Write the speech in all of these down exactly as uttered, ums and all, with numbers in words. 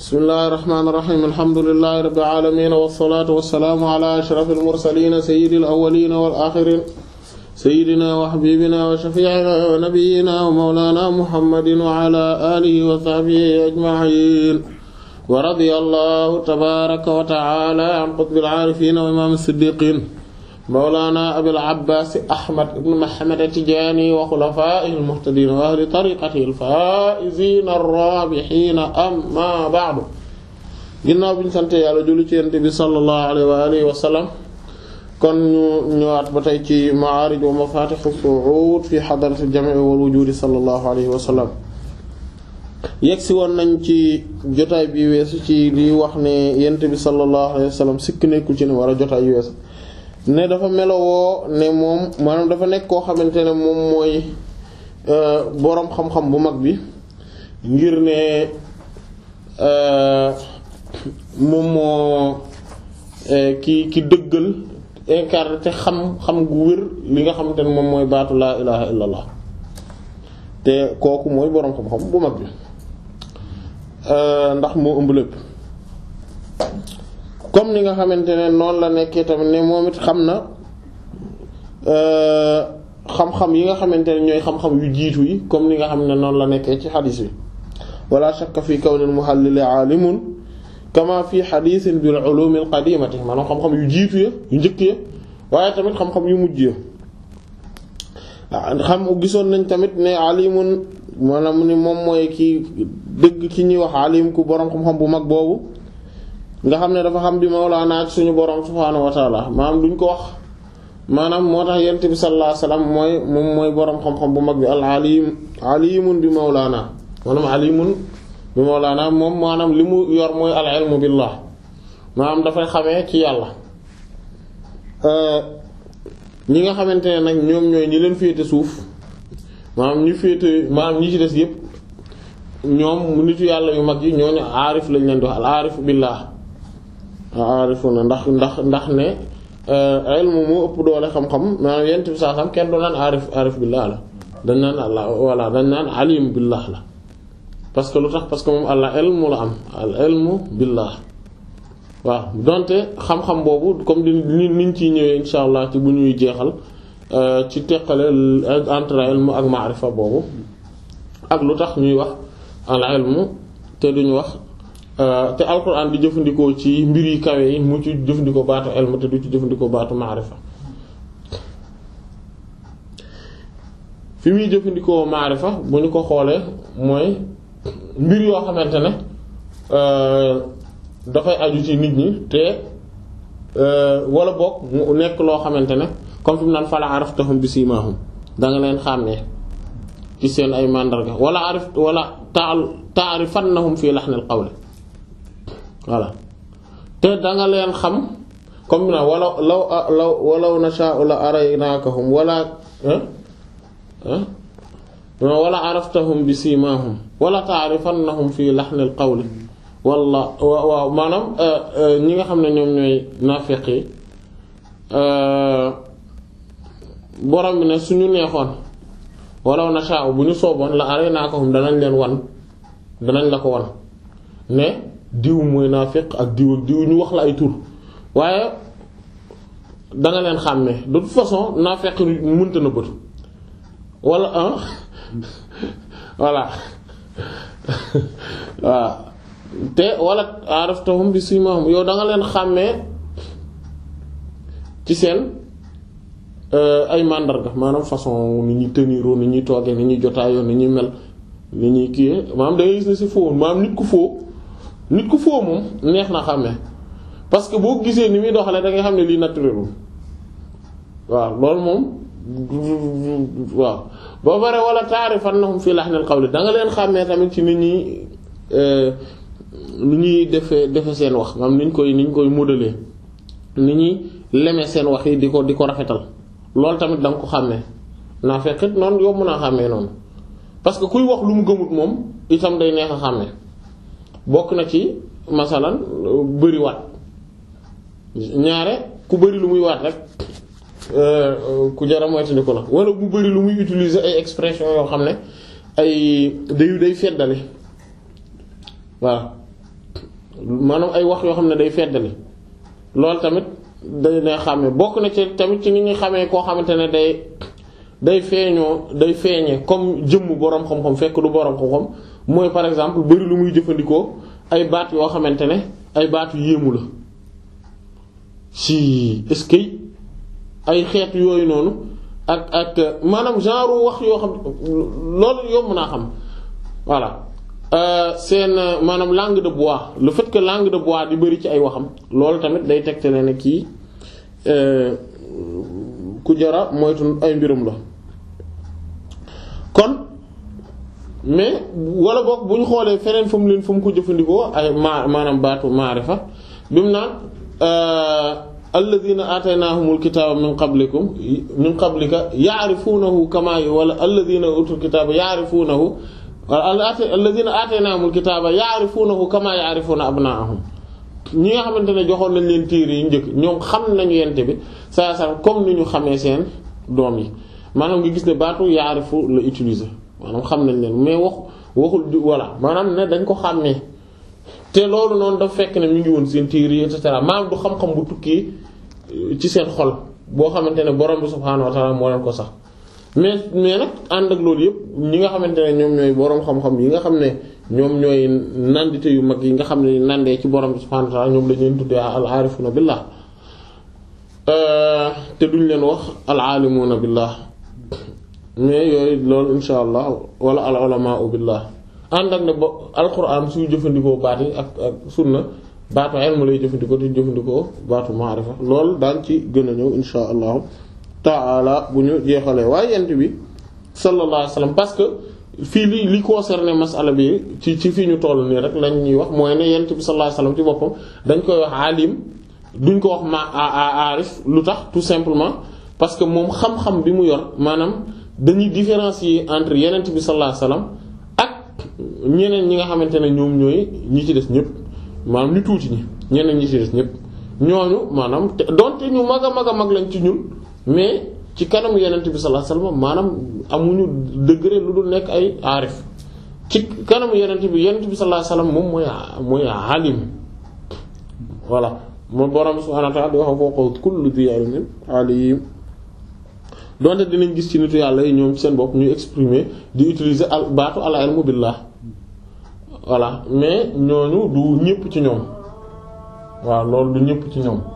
bismillahir rahmanir rahim alhamdulillahi rabbil alamin wassalatu wassalamu ala ashrafil mursalin sayyidil awwalin wal akhirin sayyidina wa habibina wa shafi'ina wa nabiyyina wa mawlana muhammadin wa ala alihi wa sahbihi ajma'in wa radiyallahu tabaraka wa ta'ala an qutbil arifin wa imam as-siddiqin mawlana abil abbas ahmad ibn muhammad at-tijani wa khulafa'ihil muhtadin wa ahli tariqatihil faa'izin ar-rabihin amma ba'du. ginnaaw bi ñu sant yàlla julli ci Yonent bi sallallahu alayhi wa alihi wa sallam kon ñu ñëwaat ba tey ci ma'aarij wa mafatih as-su'ud fi hadrat al-jam' wal wujud sallallahu alayhi wa sallam. yegsi woon nañ ci jotaay bi weesu ci di wax ne Yonent bi sallallahu alayhi wa sallam sikk nekkul ci ne war a jotaay yu weesu ne dafa melowoo ne moom maanaam dafa nekk koo xamante ne moom mooy boroom xam-xam bu mag bi ngir ne moom moo ki ki dëggal incarné te xam xam gu wér li nga xamante ne moom mooy baatu laa ilaha illallah te kooku mooy boroom xam-xam bu mag bi ndax moo ëmb lépp. comme ni nga xamante ne noonu la nekkee tamit ne moom it xam na xam-xam yi nga xamante ne ñooy xam-xam yu jiitu yi comme ni nga xam ne noonu la nekkee ci xadis bi wala shakka fi kawnil muhallil aalimun kama fi xadisin bil ulumil qadimati maanaam xam-xam yu jiitu ya yu njëkk ya waaye tamit xam-xam yu mujj ya xam gisoon nañ tamit ne alimun maanaam ni moom mooy ki dëgg ki ñuy wax alim ku boroom xam-xam bu mag boobu nga xam ne dafa xam bi mawlaana ak suñu borom subhaanahu wa taala maanaam duñ ko wax maanaam moo tax yonent bi sallallahu alayhi wasallam mooy moom mooy borom xam-xam bu mag bi al alim alimun bi mawlaana maanaam alimun bi mawlaana moom maanaam li mu yor mooy al ilmu billah maanaam dafay xamee ci yàlla. ñi nga xamante ne nag ñoom ñooy ñi leen féete suuf maanaam ñu féete maanaam ñi ci des yépp ñoom nitu yàlla yu mag yi ñooñu aarif lañ leen di wax al aarif billah aarifuna ndax ndax ndax ne ilmu moo ëpp doole xam-xam maanaam yent bi saa xam kenn du naan aarif aarif billah la dañ naan allah walla dañ naan alim billah la parce que lu tax parce que moom allah ilmu la am al ilmu billah waaw donte xam-xam boobu comme di ni niñ ciy ñëwee insha allah ci bu ñuy jeexal ci teqale entre ilmu ak maarifa boobu ak lu tax ñuy wax al ilmu te duñu wax te alquran di jëfandikoo ci mbir yi kawe yi mu ci jëfandikoo baatu ilmu te du ci jëfandikoo baatu maarifa fi muy jëfandikoo maarifa bu ñu ko xoolee mooy mbir yoo xamante ne dafay aju ci nit ñi te wala boog mu nekk loo xamante ne comme fi mu naan fala araftahum bi simahum da nga leen xàmmee ci seen ay mandarga wala arif wala ta'rifannahum fi lahnil qawli voilà te da nga leen xam comme na wala law law walaw nasha'u la araynakahum wala wala araftahum bi simahum wala ta'rifannahum fi lahnil qawli walla waaw maanaam ñi nga xam ne ñoom ñooy naafiq yi borom bi ne suñu neexoon walaw nasha'u bu ñu sooboon la araynakahum danañ leen wan danañ la ko wan ne diw mooy naafiq ak diw ak diw ñu wax la ay tur waaye danga leen xàmmee de toute façon naafiq mënta na bët wala ah voilà waaw te wala araftahum bi simahum yow danga leen xàmmee ci seen ay màndarga maanaam façon ni ñuy teniroo ni ñuy toogee ni ñuy jotaayoo ni ñuy mel ni ñuy kii maanaam da ngay gis ne si foo maanaam nit ku foo nit ku foo moom neex na xàmmee parce que boo gisee ni muy doxalee da nga xam ne lii naturel waaw loolu moom waaw boo bare wala ta'rifannahum fi lahnil qawli da nga leen xàmmee tamit ci nit ñi ni ñuy defee defe seen wax maanaam ni ñu koy ni ñu koy modeler ni ñuy leme seen wax yi di ko di ko rafetal loolu tamit da nga ko xàmmee naa fekk noonu yow mën a xàmmee noonu parce que kuy wax lu mu gëmut moom itam day neex a xàmmee bokk na ci masalan bëri waat ñaare ku bëri lu muy waat rek ku jara moytandiku la wala bu bëri lu muy utiliser ay expression yoo xam ne ay day day feddali waaw maanaam ay wax yoo xam ne day feddali loolu tamit day day xàmmee bokk na ci tamit ci ni ñuy xamee koo xamante ne day day feeñoo day feeñee comme jëmm boroom xam-xam fekk du boroom xam-xam mooy par exemple bari lu muy jëfandikoo ay baat yoo xamante ne ay baat yu yéemu la si est-ce que ay xeet yooyu noonu ak ak maanaam genre wax yoo xam loolu yomb naa xam voilà seen maanaam langue de bois le fait que langue de bois di bari ci ay waxam loolu tamit day tegtale ne kii ku jara moytu ay mbirum la kon mais wala boog bu ñu xoolee feneen fu mu leen fu mu ko jëfandikoo ay ma maanaam baatu maarifa bi mu naan alladhina ataynahumul kitaba min qablikum min qablika ya'rifunahu kama wala alladhina utul kitaba ya'rifunahu alladhina ataynahumul kitaba ya'rifunahu kama ya'rifuna abna'ahum ñi nga xamante ne joxoon nañ leen téere yi njëkk ñoom xam nañu yente bi saa saa comme ni ñu xamee seen doom yi maanaam nga gis ne baatu yaarifu la utiliser maanaam xam nañ leen mais wax waxul voilà maanaam ne dañ ko xàmmee te loolu noonu dafa fekk ne mi ngi woon seen téere yi et cetera maanaam du xam-xam bu tukkee ci seen xol boo xamante ne borom bi subhaanahu wa ta'ala moo leen ko sax mais mais nag ànd ak loolu yëpp ñi nga xamante ne ñoom ñooy borom xam-xam yi nga xam ne ñoom ñooy nandite yu mag yi nga xam ne nandee ci borom bi subhaanahu wa ta'ala ñoom lañu leen tuddee al-aarifuna billah te duñ leen wax al-aalimuna billah mais yooyu loolu insha allah wala al-ulamaa billah ànd ak ne ba alquran suy jëfandikoo baat yi ak ak sunna baatu ilmu lay jëfandikoo te jëfandikoo baatu maarifa loolu daan ci gën a ñëw insha allahu taala bu ñu jeexalee waaye yent bi sallallahu alayhi wasallam parce que fii li li concerné masala bi ci ci fii ñu toll nii rek lañ ñuy wax mooy ne yent bi sallallahu alayhi wasallam ci boppam dañ koy wax alim duñ ko wax ma aarif lu tax tout simplement parce que moom xam-xam bi mu yor maanaam dañuy différencier entre yenent bi sallallahu alayhi wasallam ak ñeneen ñi nga xamante ne ñoom ñooy ñi ci des ñëpp maanaam ñu tuuti ñi ñeneen ñi ci des ñëpp ñooñu maanaam te donte ñu mag a mag a mag lañ ci ñun mais ci kanamu yenent bi sallallahu alayhi wasallam maanaam amuñu degré lu dul nekk ay aarif ci kanamu yenent bi yenent bi sallallahu alayhi wasallam moom mooy mooy alim voilà moom borom subhanahu wa ta'ala di wax fawqa kulli dhi ilmin alim donte dinañ gis ci nitu yàlla yi ñoom ci seen bopp ñuy exprimer di utiliser al baatu al ilmu billah voilà mais ñooñu du ñëpp ci ñoom waaw loolu du ñëpp ci ñoom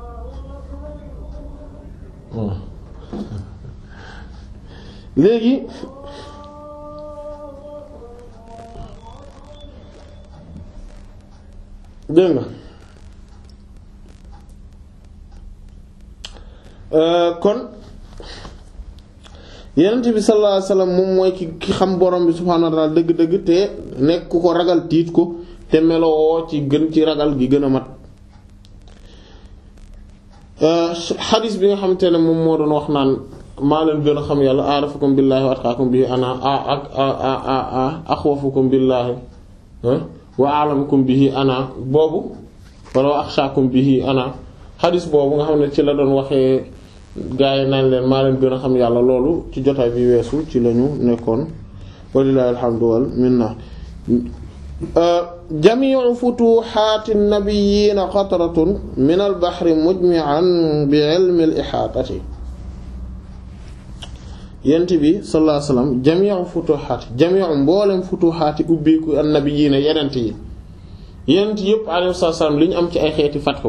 léegi dégg nga kon yonent bi sallallahu alayhi wasallam moom mooy ki ki xam borom bi subhaanahu wa ta'ala dëgg-dëgg te nekk ku ko ragal tiit ko te melowoo ci gën ci ragal gi gën a mat xadis bi nga xamante ne moom moo doon wax naan maa leen gën a xam yàlla aarafakum billaahi wa atqaakum bihi ana ak axwafukum billaahi wa a'lamukum bihi ana boobu wala wa axshaakum bihi ana xadis boobu nga xam ne ci la doon waxee gaa yi naan leen maa leen gën a xam yàlla loolu ci jotaay bi weesu ci lañu nekkoon walillahi alhamdu wal minna jami'u futuhaati nabiyyiina qatratun min al-bahri mujmi'an bi ilmi al-ihaatati yent bi sallallahu alayhi wasallam jami'u futuhaati jami'u mboolem futuhaati ubbeeku an-nabiyyiina yenent yi yenent yépp alayhi salaam li ñu am ci ay xeeti fatxu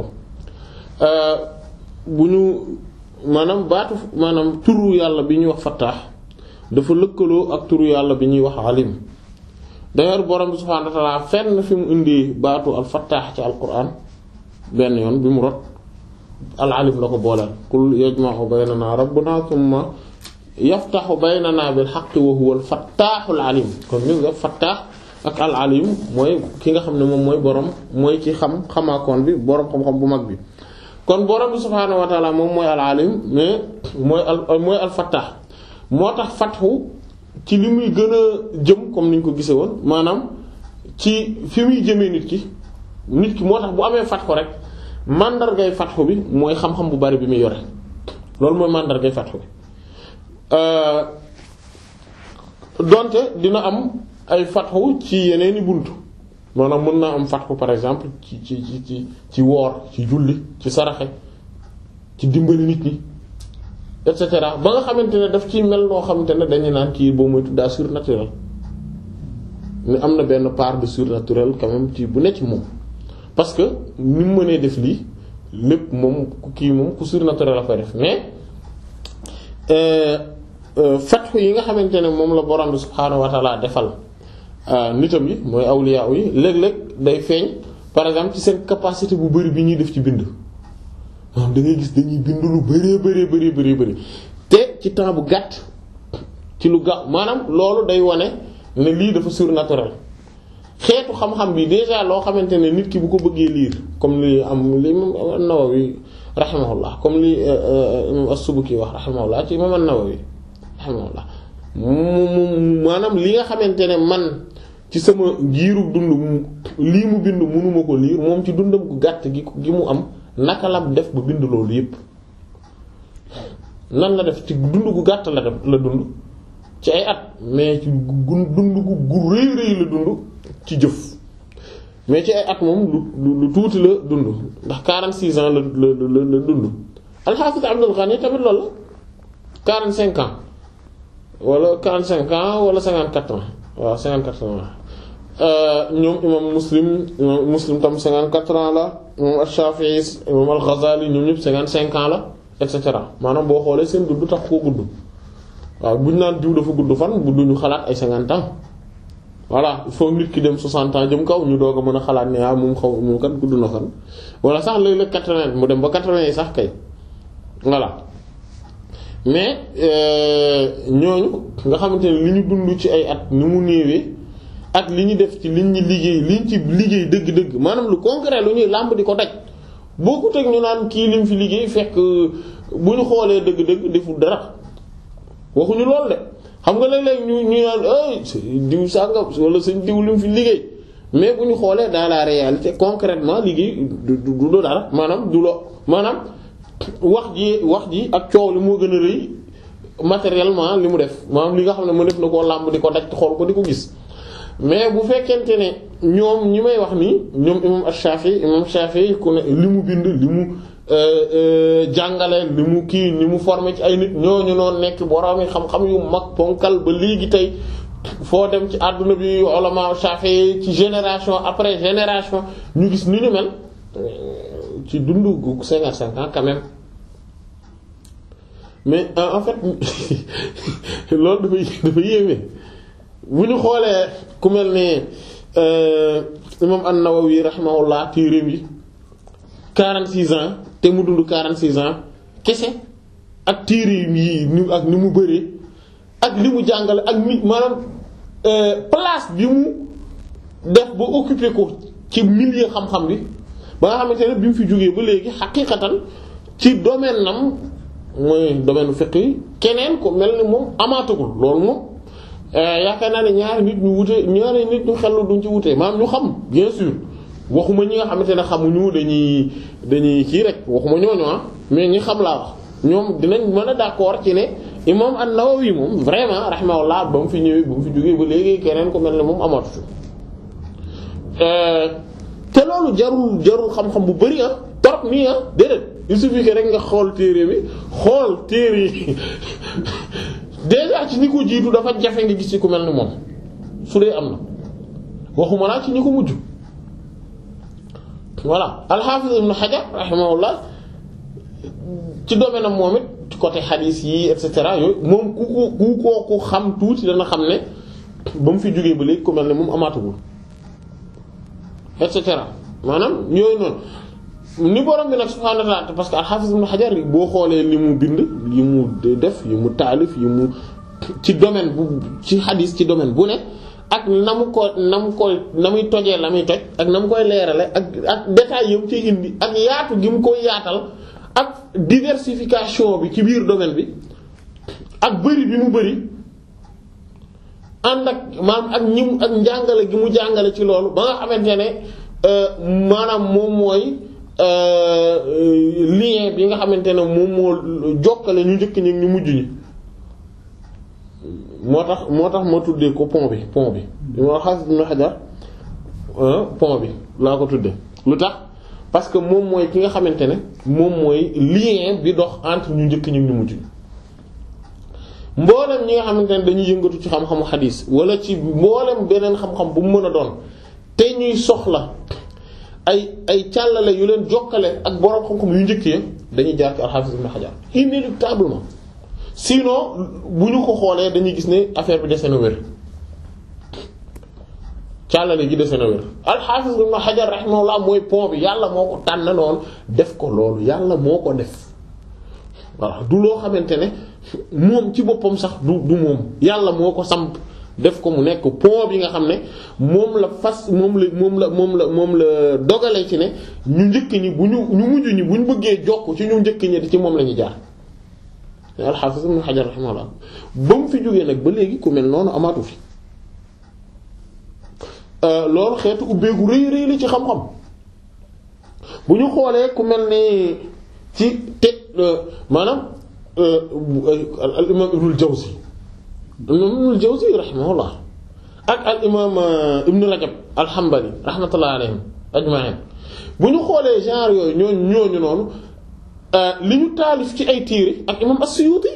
bu ñu maanaam baatu maanaam turu yàlla bi ñuy wax fattaax dafa lëkkaloo ak turu yàlla bi ñuy wax alim d'ailleurs borom bi subhaanahu wa ta'ala fenn fi mu indi baatu al fattaax ci alquran benn yoon bi mu rot al alim la ko booleel kul yajma'u baynana rabbuna thumma yaftahu baynana bil haqqi wa huwa al fattaaxul alim kon ñu nga fattaax ak al alim mooy ki nga xam ne moom mooy borom mooy ki xam xamaakoon bi borom xam-xam bu mag bi kon borom bi subhaanahu wa ta'ala moom mooy al alim mais mooy al mooy al fattaax moo tax fatxu ci li muy gën a jëm comme ni ñu ko gisee woon maanaam ci fi muy jëmee nit ki nit ki moo tax bu amee fatxu rek màndargay fatxu bi mooy xam-xam bu bari bi muy yore loolu mooy màndargay fatxu bi donte dina am ay fatxu ci yeneeni buntu maanaam mën naa am fatxu par exemple ci ci ci ci ci woor ci julli ci saraxe ci dimbali nit ñi et cetera ba nga xamante ne daf ciy mel noo xamante ne dañu naan kii boo muy tuddaa surnaturel ni am na benn part de surnaturel quand même ci bu nekk ci moom parce que ni mu mënee def lii lépp moom ku kii moom ku surnaturel la koy def mais fatxu yi nga xamante ne moom la borom bi subhaanahu wa ta'ala defal nitam yi mooy awliya yi léeg-léeg day feeñ par exemple ci seen capacité bu bari bi ñuy def ci bind maanaam da ngay gis dañuy bind lu bari bari bari bari bari te ci temps bu gàtt ci lu gaaw maanaam loolu day wane ne lii dafa surnaturel xeetu xam-xam bi déjà loo xamante ne nit ki bu ko bëggee lire comme li am li imam an-Nawawi rahimahullah comme li imam as-Subuki wax rahimahullah ci imam an-Nawawi rahimahullah mu maanaam li nga xamante ne man ci sama giiru dund lii mu bind mënuma ko lire moom ci dundam gu gàtt gi gi mu am naka la def ba bind loolu yépp nan la def ci dund gu gàtt la def la dund ci ay at mais ci dund gu gu rëy rëy la dund ci jëf mais ci ay at moom lu lu tuuti la dund ndax quarante-six ans la la la la dund al-Hafiz Abdul Ghani tamit loolu la quarante-cinq ans wala quarante-cinq ans wala cinquante-quatre ans waaw cinquante-quatre ans ñoom imam Muslim imam Muslim tam cinquante-quatre ans la imam Ash-Shafi'i imam Al-Ghazali ñoom ñëpp cinquante-cinq ans la et cetera maanaam boo xoolee seen dund tax koo gudd waaw bu ñu naan diw dafa gudd fan bu duñu xalaat ay cinquante ans voilà il faut nit ki dem soixante ans jëm kaw ñu doog a mën a xalaat ne ah moom xaw moom kat gudd na fan wala sax léeg-léeg quatre-vingts mu dem ba quatre-vingts yi sax kay voilà mais ñooñu nga xamante ne li ñu dund ci ay at ni mu néewee ak li ñu def ci liñ ñu liggéey liñ ci liggéey dëgg-dëgg maanaam lu concret lu ñuy làmb di ko daj boo ko teg ñu naan kii lim fi liggéey fekk bu ñu xoolee dëgg-dëgg deful dara waxuñu loolu de xam nga léeg-léeg ñu ñu naan ay diw sàngam wala seen diw lim fi liggéey mais bu ñu xoolee dans la réalité concrètement liggéey du du du dara maanaam du lo maanaam wax ji wax ji ak coow li moo gën a rëy matériellement li mu def maanaam li nga xam ne mu def na koo làmb di ko daj xool ko di ko gis mais bu fekkente ne ñoom ñi may wax nii ñoom imam Ash-Shafi'i imam Shafi'i ku ne li mu bind li mu jàngale li mu kii li mu formé ci ay nit ñooñu noonu nekk borom xam-xam yu mag ponkal ba léegi tey foo dem ci àdduna bi ulama Shafi'i ci génération après génération ñu gis ni ñu mel ci dundu gu cinquante-cinq ans quand même mais en fait loolu dafay dafa yéeme bu ñu xoolee ku mel ne imam an-Nawawi rahimahullah téereem yi quarante-six ans te mu dund quarante-six ans kese ak téereem yi ni ak ni mu bëree ak li mu jàngale ak ni maanaam place bi mu def ba occuper ko ci milieu xam-xam bi ba nga xamante ne bi mu fi jógee ba léegi xaqiiqatan ci domaine nam mooy domaine fiqh yi keneen ko mel ni moom amaatagul loolu moom yaakaar naa ne ñaari nit ñu wute ñaari nit ñu xellu duñ ci wute maanaam ñu xam bien sûr waxuma ñi nga xamante ne xamuñu dañuy dañuy kii rek waxuma ñooñu ah mais ñi xam laa wax ñoom dinañ mën a d'accord ci ne imam an-Nawawi moom vraiment rahimahullah ba mu fi ñëwee ba mu fi jógee ba léegi keneen ko mel ne moom amaatu te loolu jarul jarul xam-xam bu bari ah torop nii ah déedéet il suffit que rek nga xool téere bi xool téere yi déjà ci ñi ko jiitu dafa jafe nga gis ci ku mel ni moom su dee am na waxuma laa ci ñi ko mujj voilà al-Hafiz Ibn Hajar rahimahullah ci domaine am moom it ci côté hadith yi et cetera yooyu moom ku ko ku ko ku xam tuuti dana xam ne ba mu fi jógee ba léegi ku mel ne moom amaatagul et cetera maanaam yooyu noonu ni borom bi nag subhaanahu wa ta'aala parce que al-Hafiz Ibn Hajar boo xoolee li mu bind yi mu def yi mu taalif yi mu ci domaine bu ci hadith ci domaine bu ne ak na mu ko na mu koy na muy tojee la muy toj ak na mu koy leerale ak ak détails yi mu ciy indi ak yaatu gi mu koy yaatal ak diversification bi ci biir domaine bi ak bëri bi mu bëri ànd ak maanaam ak ñi ak njàngale gi mu jàngale ci loolu ba nga xamante ne maanaam moom mooy lien bi nga xamante ne moom moo jokkale ñu njëkk ñi ñu mujj ñi moo tax moo tax ma tuddee ko pont bi pont bi moo Hafiz Ibn Hajar pont bi laa ko tudde lu tax parce que moom mooy ki nga xamante ne moom mooy lien bi dox entre ñu njëkk ñu ñu mujj mboolem ñi nga xamante ne dañuy yëngatu ci xam-xamu xadiis wala ci mboolem beneen xam-xam bu mu mën a doon te ñuy soxla ay ay càllale yu leen jokkale ak borom xam-xam yu njëkk ya dañuy jaar ci al-Hafiz Ibn Hajar inéluctablement sinon bu ñu ko xoolee dañuy gis ne affaire bi dese na wér càllale gi dese na wér al-Hafiz Ibn Hajar rahimahullah mooy pont bi yàlla moo ko tànn noonu def ko loolu yàlla moo ko def voilà du loo xamante ne moom ci boppam sax du du moom yàlla moo ko samp def ko mu nekk pont bi nga xam ne moom la fas moom la moom la moom la moom la dogale ci ne ñu njëkk ñi bu ñu ñu mujj ñi bu ñu bëggee jokk ci ñu njëkk ñi ci moom la ñuy jaar al-Hafiz Ibn Hajar rahimahullah ba mu fi jógee nag ba léegi ku mel noonu amaatu fi loolu xeetu ubbeegu rëy rëy li ci xam-xam bu ñu xoolee ku mel ni ci teg maanaam al imam Ibnul Jawzi al imam Ibnul Jawzi rahimahullah ak al imam Ibn Rajab al-Hanbali rahmatullah alayhim ajma'in bu ñu xoolee genre yooyu ñooñu ñooñu noonu li ñu taalif ci ay téere ak imam As-Suyuti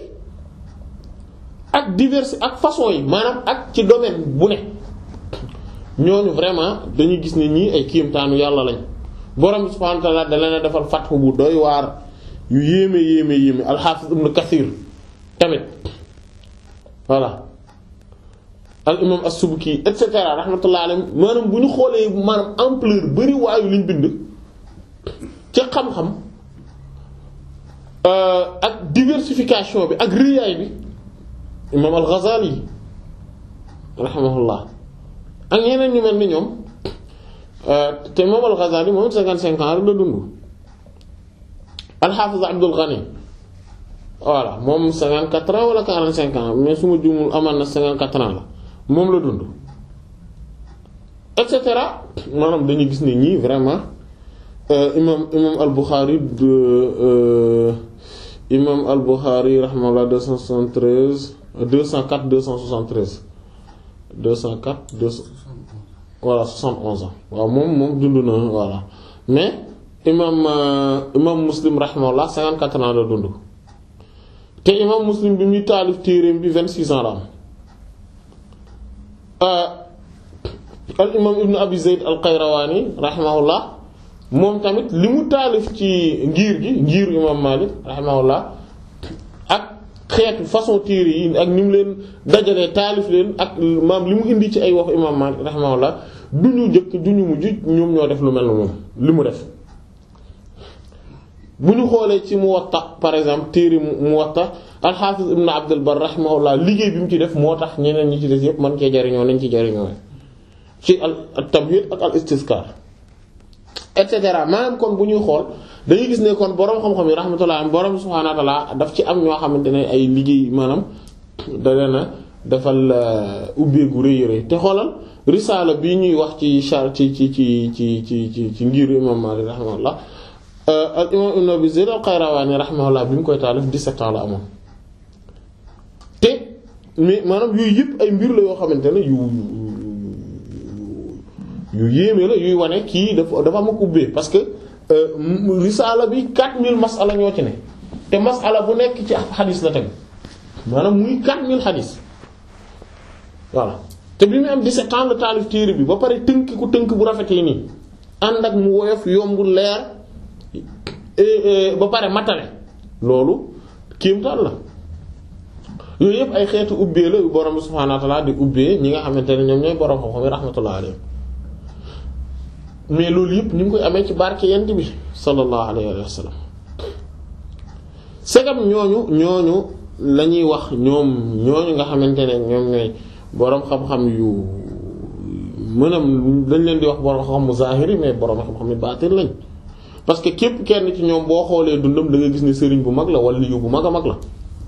ak divers ak façon yi maanaam ak ci domaine bu ne ñooñu vraiment dañuy gis ne ñii ay kiimtaanu yàlla lañ borom bi subhaanahu wa ta'aala da leen a defal fathu bu doy waar yu yéeme yéeme yéeme al-Hafiz Ibn Kathir tamit voilà al imam as-Subki et cetera rahmatullah alayhi maanaam bu ñu xoolee maanaam ampleur bari waayu liñ bind ci xam-xam ak diversification bi ak riyaay bi imam al-Ghazali rahimahullah ak ñeneen ñu mel ni ñoom te imam al-Ghazali moom cinquante-cinq ans rek la dund al-Hafiz Abdul Ghani voilà moom cinquante-quatre ans wala quarante-cinq ans mais su ma juumul amal na cinquante-quatre ans la moom la dund et cetera maanaam dañuy gis ne ñii vraiment imam imam al-Bukhari imam al-Bukhari rahimahullah deux cent soixante-treize deux cent quatre deux cent soixante-treize deux cent quatre deux cent voilà soixante-onze ans waaw moom moom dund na voilà mais imam imam Muslim rahimahullah cinquante-quatre ans la dund te imam Muslim bi muy taalif téereem bi vingt-six ans la am al imam Ibn Abi Zayd al-Qayrawani rahimahullah moom tamit li mu taalif ci ngir gi ngir imam Malik rahimahullah ak xeetu façon téere yi ak ni mu leen dajalee taalif leen ak maam li mu indi ci ay waxu imam Malik rahimahullah du ñu njëkk du ñu mujj ñoom ñoo def lu mel na moom li mu def bu ñu xoolee ci Muwatta par exemple téere Muwatta al-Hafiz Ibn Abd al-Barr rahimahullah liggéey bi mu ci def moo tax ñeneen ñi ci des yépp man cee jariñoo nañ ci jariñoo ci al-Tamhid ak al-Istizkar et cetera maanaam kon bu ñuy xool dañuy gis ne kon borom xam-xam yi rahmatullah borom subhaanahu wa ta'ala daf ci am ñoo xamante ne ay liggéey maanaam da leen a defal ubbeegu rëy rëy te xoolal risaala bii ñuy wax ci char ci ci ci ci ci ci ci ngir imam Maalik rahimahullah al imam Ibn Abi Zayd al-Qayrawani rahimahullah bi mu koy taalif dix-sept ans la amoon te mais maanaam yooyu yëpp ay mbir la yoo xamante ne yu yu yéeme la yuy wane kii dafa dafa am ak ubbee parce que risaala bi quatre mille masala ñoo ci ne te masala bu nekk ci xadis la teg maanaam muy quatre mille xadis voilà te bi mu am dix-sept ans la taalif téere bi ba pare tënk ku tënk bu rafetee nii ànd ak mu woyof yomb leer ba pare matale loolu kéemtaan la yooyu yëpp ay xeetu ubbee la yu borom subhaanahu wa ta'aala di ubbee ñi nga xamante ne ñoom ñooy borom xam-xam yi rahmatullah alayhi mais loolu yëpp ñu ngi koy amee ci barke yent bi sallallahu alayhi wa sallam segam ñooñu ñooñu la ñuy wax ñoom ñooñu nga xamante ne ñoom ñooy boroom xam-xam yu mën a dañ leen di wax boroom xam-xam mu zahiri mais boroom xam-xam yu baatin lañ parce que képp kenn ci ñoom boo xoolee dundam da nga gis ne sëriñ bu mag la wala yu bu mag a mag la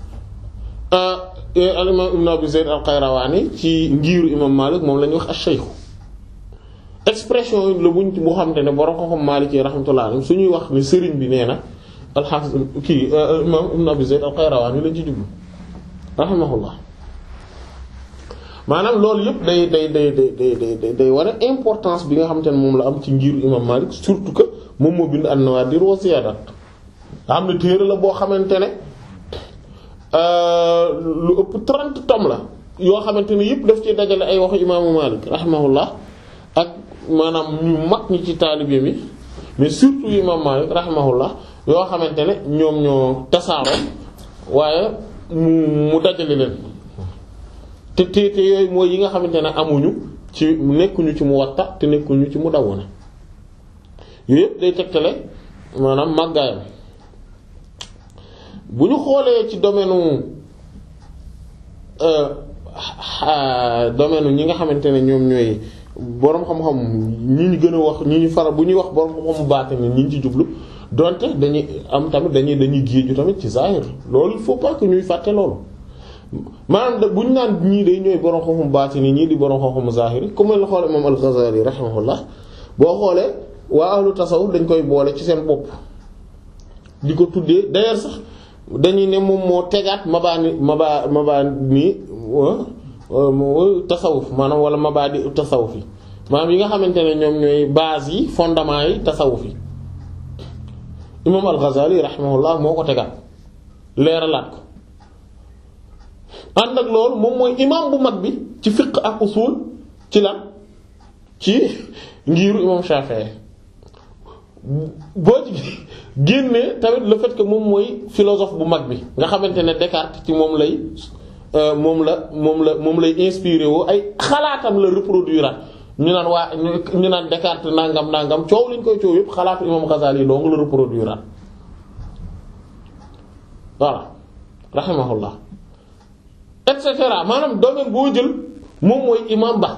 al imam Ibn Abi Zayd al-Qayrawani ci ngiiru imam Malik moom la ñuy wax ash-shaykh expression la buñ boo xamante ne borom xam-xam Maliki rahmatullah alayhi suñuy wax ne sëriñ bi nee na al-Hafiz kii imam Ibn Abi Zayd al-Qayrawani lañ ci jublu rahimahullah maanaam loolu yëpp day day day day day day day wane importance bi nga xamante ne moom la am ci ngiru imam Malik surtout que moom moo bind an-Nawaadir wa Ziyaadat nga xam ne téere la boo xamante ne lu ëpp trente tomes la yoo xamante ne yëpp daf ci dajale ay waxu imaamu Malik rahimahullah ak maanaam ñu mag ñi ci taalibe mi mais surtout imam Malik rahimahullah yoo xamante ne ñoom ñoo tasaaroo waaye mu mu dajale leen te te te yooyu mooy yi nga xamante ne amuñu ci nekkuñu ci Muwatta te nekkuñu ci Mudawwana yooyu yëpp day tegtale maanaam màggaayam bu ñu xoolee ci domaine domaine ñi nga xamante ne ñoom ñooy boroom xam-xam ñi ñu gën a wax ñi ñu faral bu ñuy wax boroom xam-xam baate ni ñi ñu ci jublu donte dañuy am tamit dañuy dañuy géeju tamit ci zahir loolu il faut pas que ñuy fàtte loolu maanaam da bu ñu naan ñii day ñooy boroom xam-xam baate ni ñii di boroom xam-xam zahir comme la xoolee moom al-Ghazali rahimahullah boo xoolee waa ahlu tasawuf dañ koy boole ci seen bopp di ko tuddee d'ailleurs sax dañuy ne moom moo tegaat mabaani maba mabaani tasawuf maanaam wala mabaadi tasawuf yi maanaam yi nga xamante ne ñoom ñooy base yi fondement yi tasawuf yi imam al-Ghazali rahimahullah moo ko tegaat leeralaat ko ànd ak loolu moom mooy imam bu mag bi ci fiqh ak usul ci lan ci ngiru imam Shafi'i boo ci génnee tamit le fait que moom mooy philosophe bu mag bi nga xamante ne Descartes ci moom lay moom la moom la moom lay inspiré woo ay xalaatam la reproduire ñu naan waa ñu naan Descartes nangam nangam coow liñ koy coow yëpp xalaatu imam Ghazali yi dong la reproduire voilà rahimahullah et cetera maanaam domaine boo jël moom mooy imam ba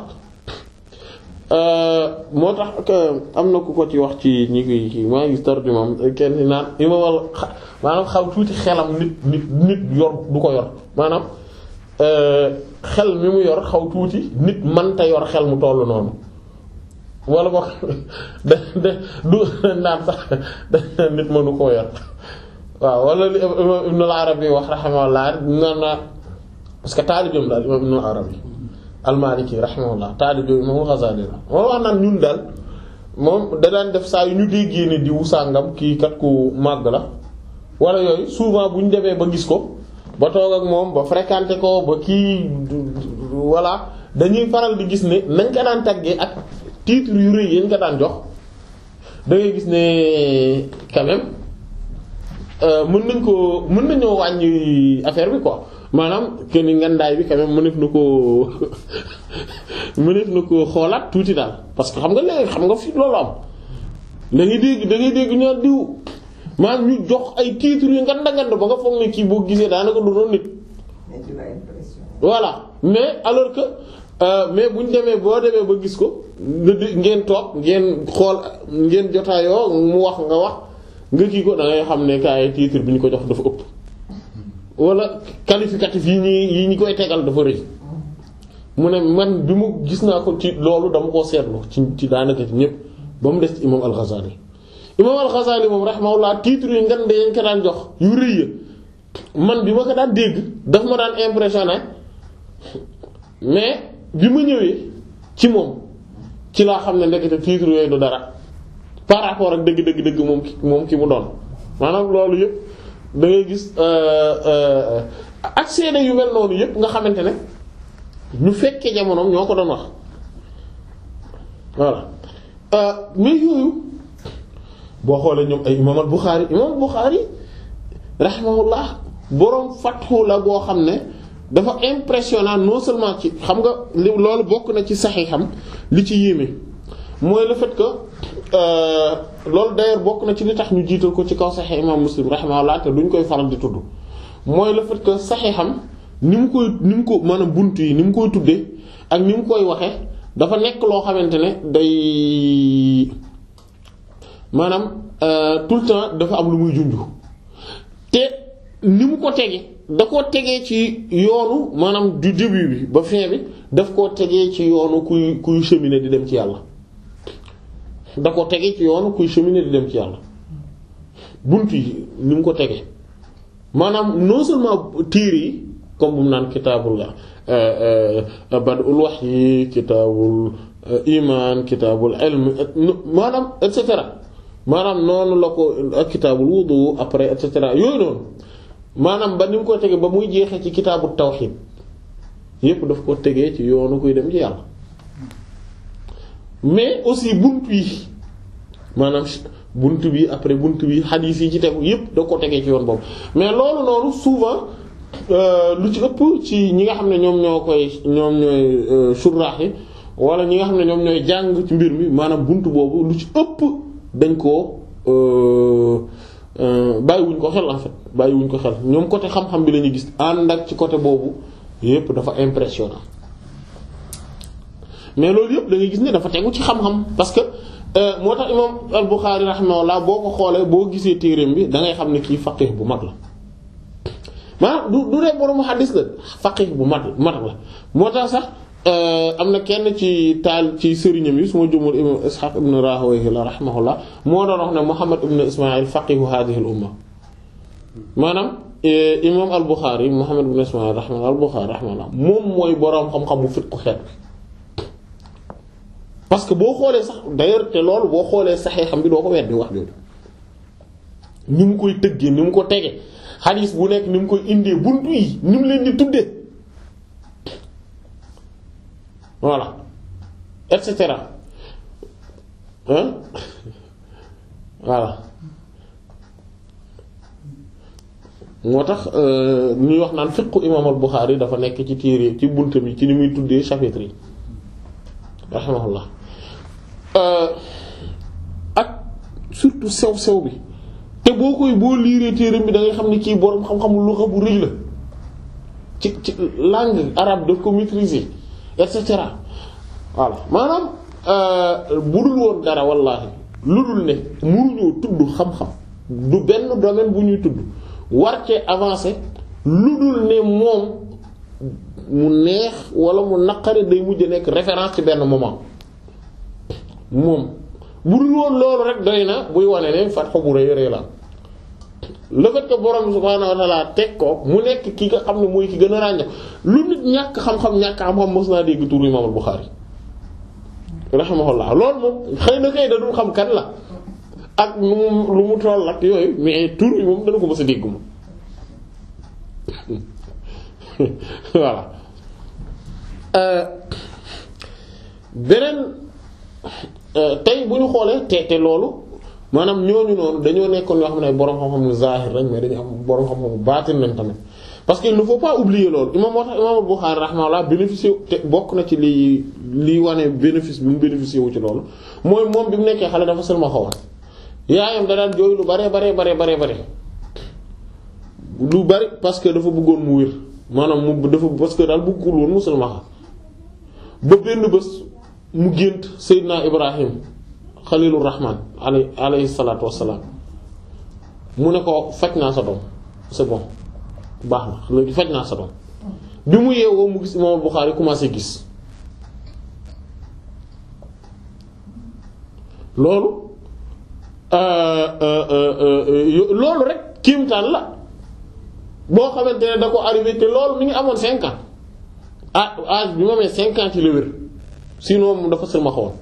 moo tax am na ku ko ci wax ci ñi koy kii maa ngi tarjumam kenn naan imamal maanaam xaw tuuti xelam nit nit nit yor du ko yor maanaam xel mi mu yor xaw tuuti nit mënta yor xel mu tollu noonu wala boog da da du naan sax nit mënu koo yor waaw wala li Ibn al-Arabi wax rahimahullah naan na parce que taalibam daal imam Ibn al-Arabi al-Maliki rahimahullah taalibe imam Ghazali la moom wax naan ñun daal moom da daan def saa yu ñu déggee ne diwu sàngam kii kat ku màgg la wala yooyu souvent bu ñu demee ba gis ko ba toog ak moom ba fréquenter ko ba kii voilà dañuy faral di gis ne nañ ko daan taggee ak titre yu rëy yi ñu ko daan jox da ngay gis ne quand même mën nañ ko mën nañoo wàññi affaire bi quoi maanaam que ni ngandaay bi quand même mëneef na koo mëneef na koo xoolaat tuuti daal parce que xam nga léegi xam nga fi loolu am da ngay dégg da ngay dégg ñoo diw maanaam ñu jox ay titres yu nganda nganda ba nga foog ne kii boo gisee daanaka du doon nit. voilà mais alors que euh, mais bu ñu demee boo demee ba gis ko ngeen toog ngeen xool ngeen jotaayoo mu wax nga wax nga kii ko da ngay xam ne kaay titre bi ñu ko jox dafa ëpp. wala qualificatif yi ñi yi ñi koy tegal dafa rëy mu ne man bi mu gis naa ko ci loolu dama koo seetlu ci ci daanaka ci ñëpp ba mu des ci imam al-Ghazali imam al-Ghazali moom rahimahullah titre yi ngan de yañ ko daan jox yu rëy ya man bi ma ko daan dégg daf ma daan impressionné mais bi ma ñëwee ci moom ci laa xam ne ndekete titre yooyu du dara par rapport ak dëgg dëgg dëgg moom ki moom ki mu doon maanaam loolu yëpp da ngay gis ak seede yu mel noonu yëpp nga xamante ne ñu fekkee jamonoom ñoo ko doon wax voilà mais yooyu boo xoolee ñoom ay imam al-Bukhari imam al-Bukhari rahimahullah boroom fatxu la boo xam ne dafa impressionnant non seulement ci xam nga li loolu bokk na ci saxiixam li ci yéeme mooy le fait que loolu d'ailleurs bokk na ci li tax ñu jiital ko ci kaw saxiix imam Muslim rahimahullah te duñ koy faral di tudd mooy le fait que saxiixam ni mu koy ni mu ko maanaam bunt yi ni mu koy tuddee ak ni mu koy waxee dafa nekk loo xamante ne day maanaam tout le temps dafa am lu muy junju te ni mu ko tege da koo tegee ci yoonu maanaam du début bi ba fin bi daf koo tegee ci yoonu kuy kuy cheminer di dem ci yàlla da ko tegee ci yoonu kuy cheminer di dem ci yàlla bunt yi ni mu ko tegee maanaam non seulement téere yi comme bu mu naan kitaabul bad'ul wahyi kitaabul iman kitaabul ilm maanaam et cetera maanaam noonu la ko ak kitaabul wudu après et cetera yooyu noonu maanaam ba ni mu ko tegee ba muy jeexee ci kitaabul tawhid yépp daf ko tegee ci yoonu kuy dem ci yàlla mais aussi buntu yi maanaam buntu bi après buntu bi xadiis yi ci tegu yépp da ko tegee ci yoon boobu mais loolu noonu souvent lu ci ëpp ci ñi nga xam ne ñoom ñoo koy ñoom ñooy surraax yi wala ñi nga xam ne ñoom ñooy jàng ci mbir mi maanaam buntu boobu lu ci ëpp dañ koo bàyyiwuñ ko xel en fait bàyyiwuñ ko xel ñoom côté xam-xam bi la ñuy gis ànd ak ci côté boobu yépp dafa impressionnant mais loolu yépp da ngay gis ne dafa tegu ci xam-xam parce que moo tax imam al-Bukhari rahimahullah boo ko xoolee boo gisee téereem bi da ngay xam ne kii faqih bu mag la maanaam du du dee borom xadis la faqih bu mag mag la moo tax sax am na kenn ci taal ci sëriñam yi su ma jumul imam Ishaq ibn Rahawayh la rahimahullah moo doon wax ne Muhammad ibn Ismaïl faqihu hadhihi al umma maanaam imam al-Bukhari Muhammad ibn Ismaïl rahimahullah al-Bukhari rahimahullah moom mooy boroom xam-xam bu fit ku xeet bi parce que boo xoolee sax d'ailleurs te loolu boo xoolee saxee xam bi doo ko weddi wax jooju ni mu koy tëggee ni mu ko tege xadiis bu nekk ni mu koy indee buntu yi ni mu leen di tuddee voilà et cetera hein voilà moo tax ñuy wax naan fiqhu imaam al-Bukhari dafa nekk ci téere ci buntu bi ci ni muy tuddee chapitre yi rahimahullah ak surtout sew sew bi te boo koy boo liiree téere bi da ngay xam ne kii boroom xam-xamul lugha bu rëy la ci ci langue arabe daf ko maîtriser et cetera voilà maanaam bu dul woon dara wallaahi lu dul ne mënuñoo tudd xam-xam du benn domaine bu ñuy tudd war cee avancer lu dul ne moom mu neex wala mu naqari day mujj nekk référence ci benn moment moom bu dul woon loolu rek doy na buy wane ne fatxu bu rëy rëy la le fait que borom subhaanahu wa ta'ala teg ko mu nekk ki nga xam ne mooy ki gën a ràññee lu nit ñàkk xam-xam ñàkk xam-xam mos naa dégg turu Imaam al-Bukhari rahimahullah loolu moom xëy na xëy da du xam kan la ak lu mu lu mu toll ak yooyu mais tur yi moom dana ko mos a dégg moom voilà beneen tey bu ñu xoolee te te loolu maanaam ñooñu noonu dañoo nekkoon yoo xam ne borom xam-xam ne zahir lañ mais dañu am borom xam-xam baatin lañ tamit parce que il ne faut pas oublier loolu imam moo tax imam al-Bukhari rahimahullah bénéficié te bokk na ci li li wane bénéfice bi mu bénéficié wu ci loolu mooy moom bi mu nekkee xale dafa seulement xawoon yaayam da daan jooy lu bare bare bare bare bare lu bari parce que dafa bëggoon mu wér maanaam mu dafa parce que daal bëggul woon mu seulement ba benn bés mu gént Seydina Ibrahim Xalilur Rahman alay alayhi salaatu wassalaam mu ne ko faj naa sa doom c'est bon baax na léegi faj naa sa doom bi mu yeewoo mu gis Imam Bukhari commencé gis loolu loolu rek kiimtaan la boo xamante ne da ko arrivé te loolu mi ngi amoon cinq ans ah âge bi ma amee cinq ans ci la wér sinon moom dafa seulement xawoon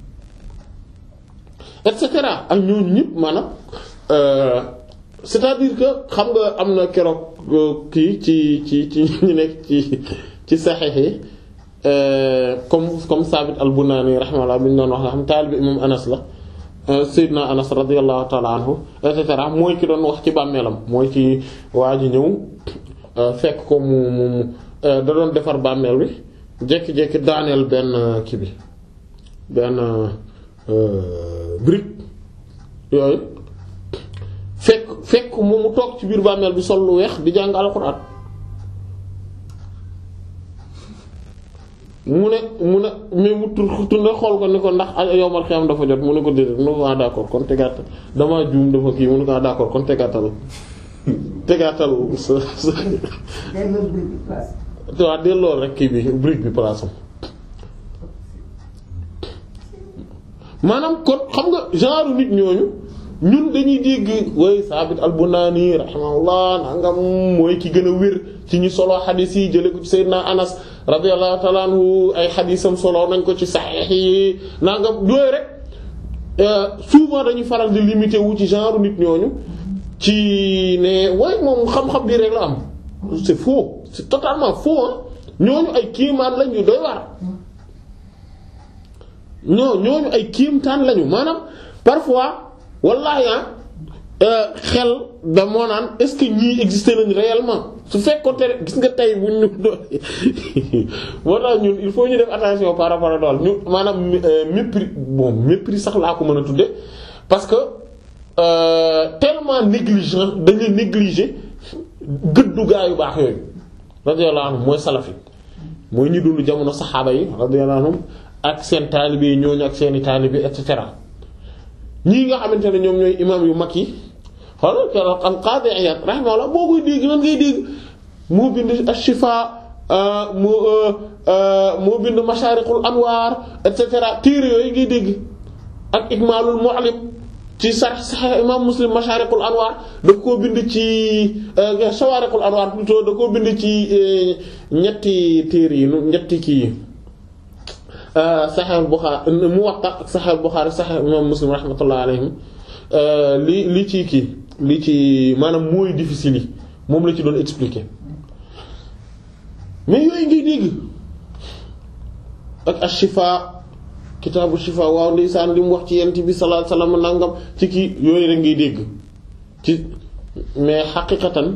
et cetera ak ñooñu ñëpp maanaam c'est-à-dire que xam nga am na keroog kii ci ci ci ñu nekk ci ci saxiix yi comme comme Saabit al-Bunaani rahimahullah bi ñu doon wax nga xam taalibe imam Anas la Seydina Anas radiyallahu ta'ala anhu et cetera mooy ki doon wax ci bàmmeelam mooy ci waa ji ñëw fekk ko mu mu da doon defar bàmmeel bi jékki-jékki daaneel benn kii bi benn brique yooyu fekk fekk mu mu toog ci biir bàmmeel bi sol lu weex di jàng alxuraan mu ne mu ne mais mu tur tur ne xool ko ni ko ndax yowmal xiyam dafa jot mu ne ko déedéet mu ne ko ah d'accord kon tegaatal damaa juum dafa kii mu ne ko ah d'accord kon tegaatal tegaatal sa sa waaw delloo rek kii bi brique bi place am maanaam kon xam nga genre nit ñooñu ñun dañuy dégg way Saabit al-Bunani rahimahullah nangam mooy ki gën a wér ci ñu solo xadiis yi jële ko ci Seydina Anas radiyallahu ta'ala anhu ay xadiisam solo nañ ko ci saxiix yi nangam yooyu rek souvent dañuy faral di limité wu ci genre nit ñooñu ci ne way moom xam-xam bi rek la am c'est faux c'est totalement faux ñooñu ay kiimaan lañ yu doy war ñoo ñooñu ay kiimtaan lañu maanaam parfois wallahi xel da moo naan est-ce que ñii existé nañ réellement su fekkoon te gis nga tey bu ñu doon moo tax ñun il faut ñu def attention par rapport à dool ñu maanaam mépris bon mépris sax laa ko mën a tudde parce que euh, tellement négligent dañuy négliger gëddu gaa yu baax yooyu radiyallahu anhum mooy salafi mooy ñu dund jamono saxaaba yi radiyallahu anhum ak seen taalibe yi ñooñu ak seeni taalibe et cetera ñii nga xamante ne ñoom ñooy imam yu mag yi xoolal al-Qaadi Iyaad rahimahullah boo koy dégg lan ngay dégg moo bind ash-Shifaa moo moo bind Mashaariqul Anwaar et cetera téere yooyu ngay dégg ak Ikmaalul Mu'lim ci Sahih Sahih imam Muslim Mashaariqul Anwaar da koo bind ci Shawaariqul Anwaar plutôt da koo bind ci ñetti téere yi ñetti kii yi Sahih Bukhari Muwatta ak Sahih Bukhari Sahih imam Muslim rahmatullahi alayhim li li ci kii li ci maanaam mooy difficile yi moom la ci doon expliquer mais yooyu ngay dégg ak ash-Shifaa kitaabu Shifaa waaw ndeysaan li mu wax ci yent bi sallallahu alayhi wasallam nangam ci kii yooyu rek ngay dégg ci mais xaqiqatan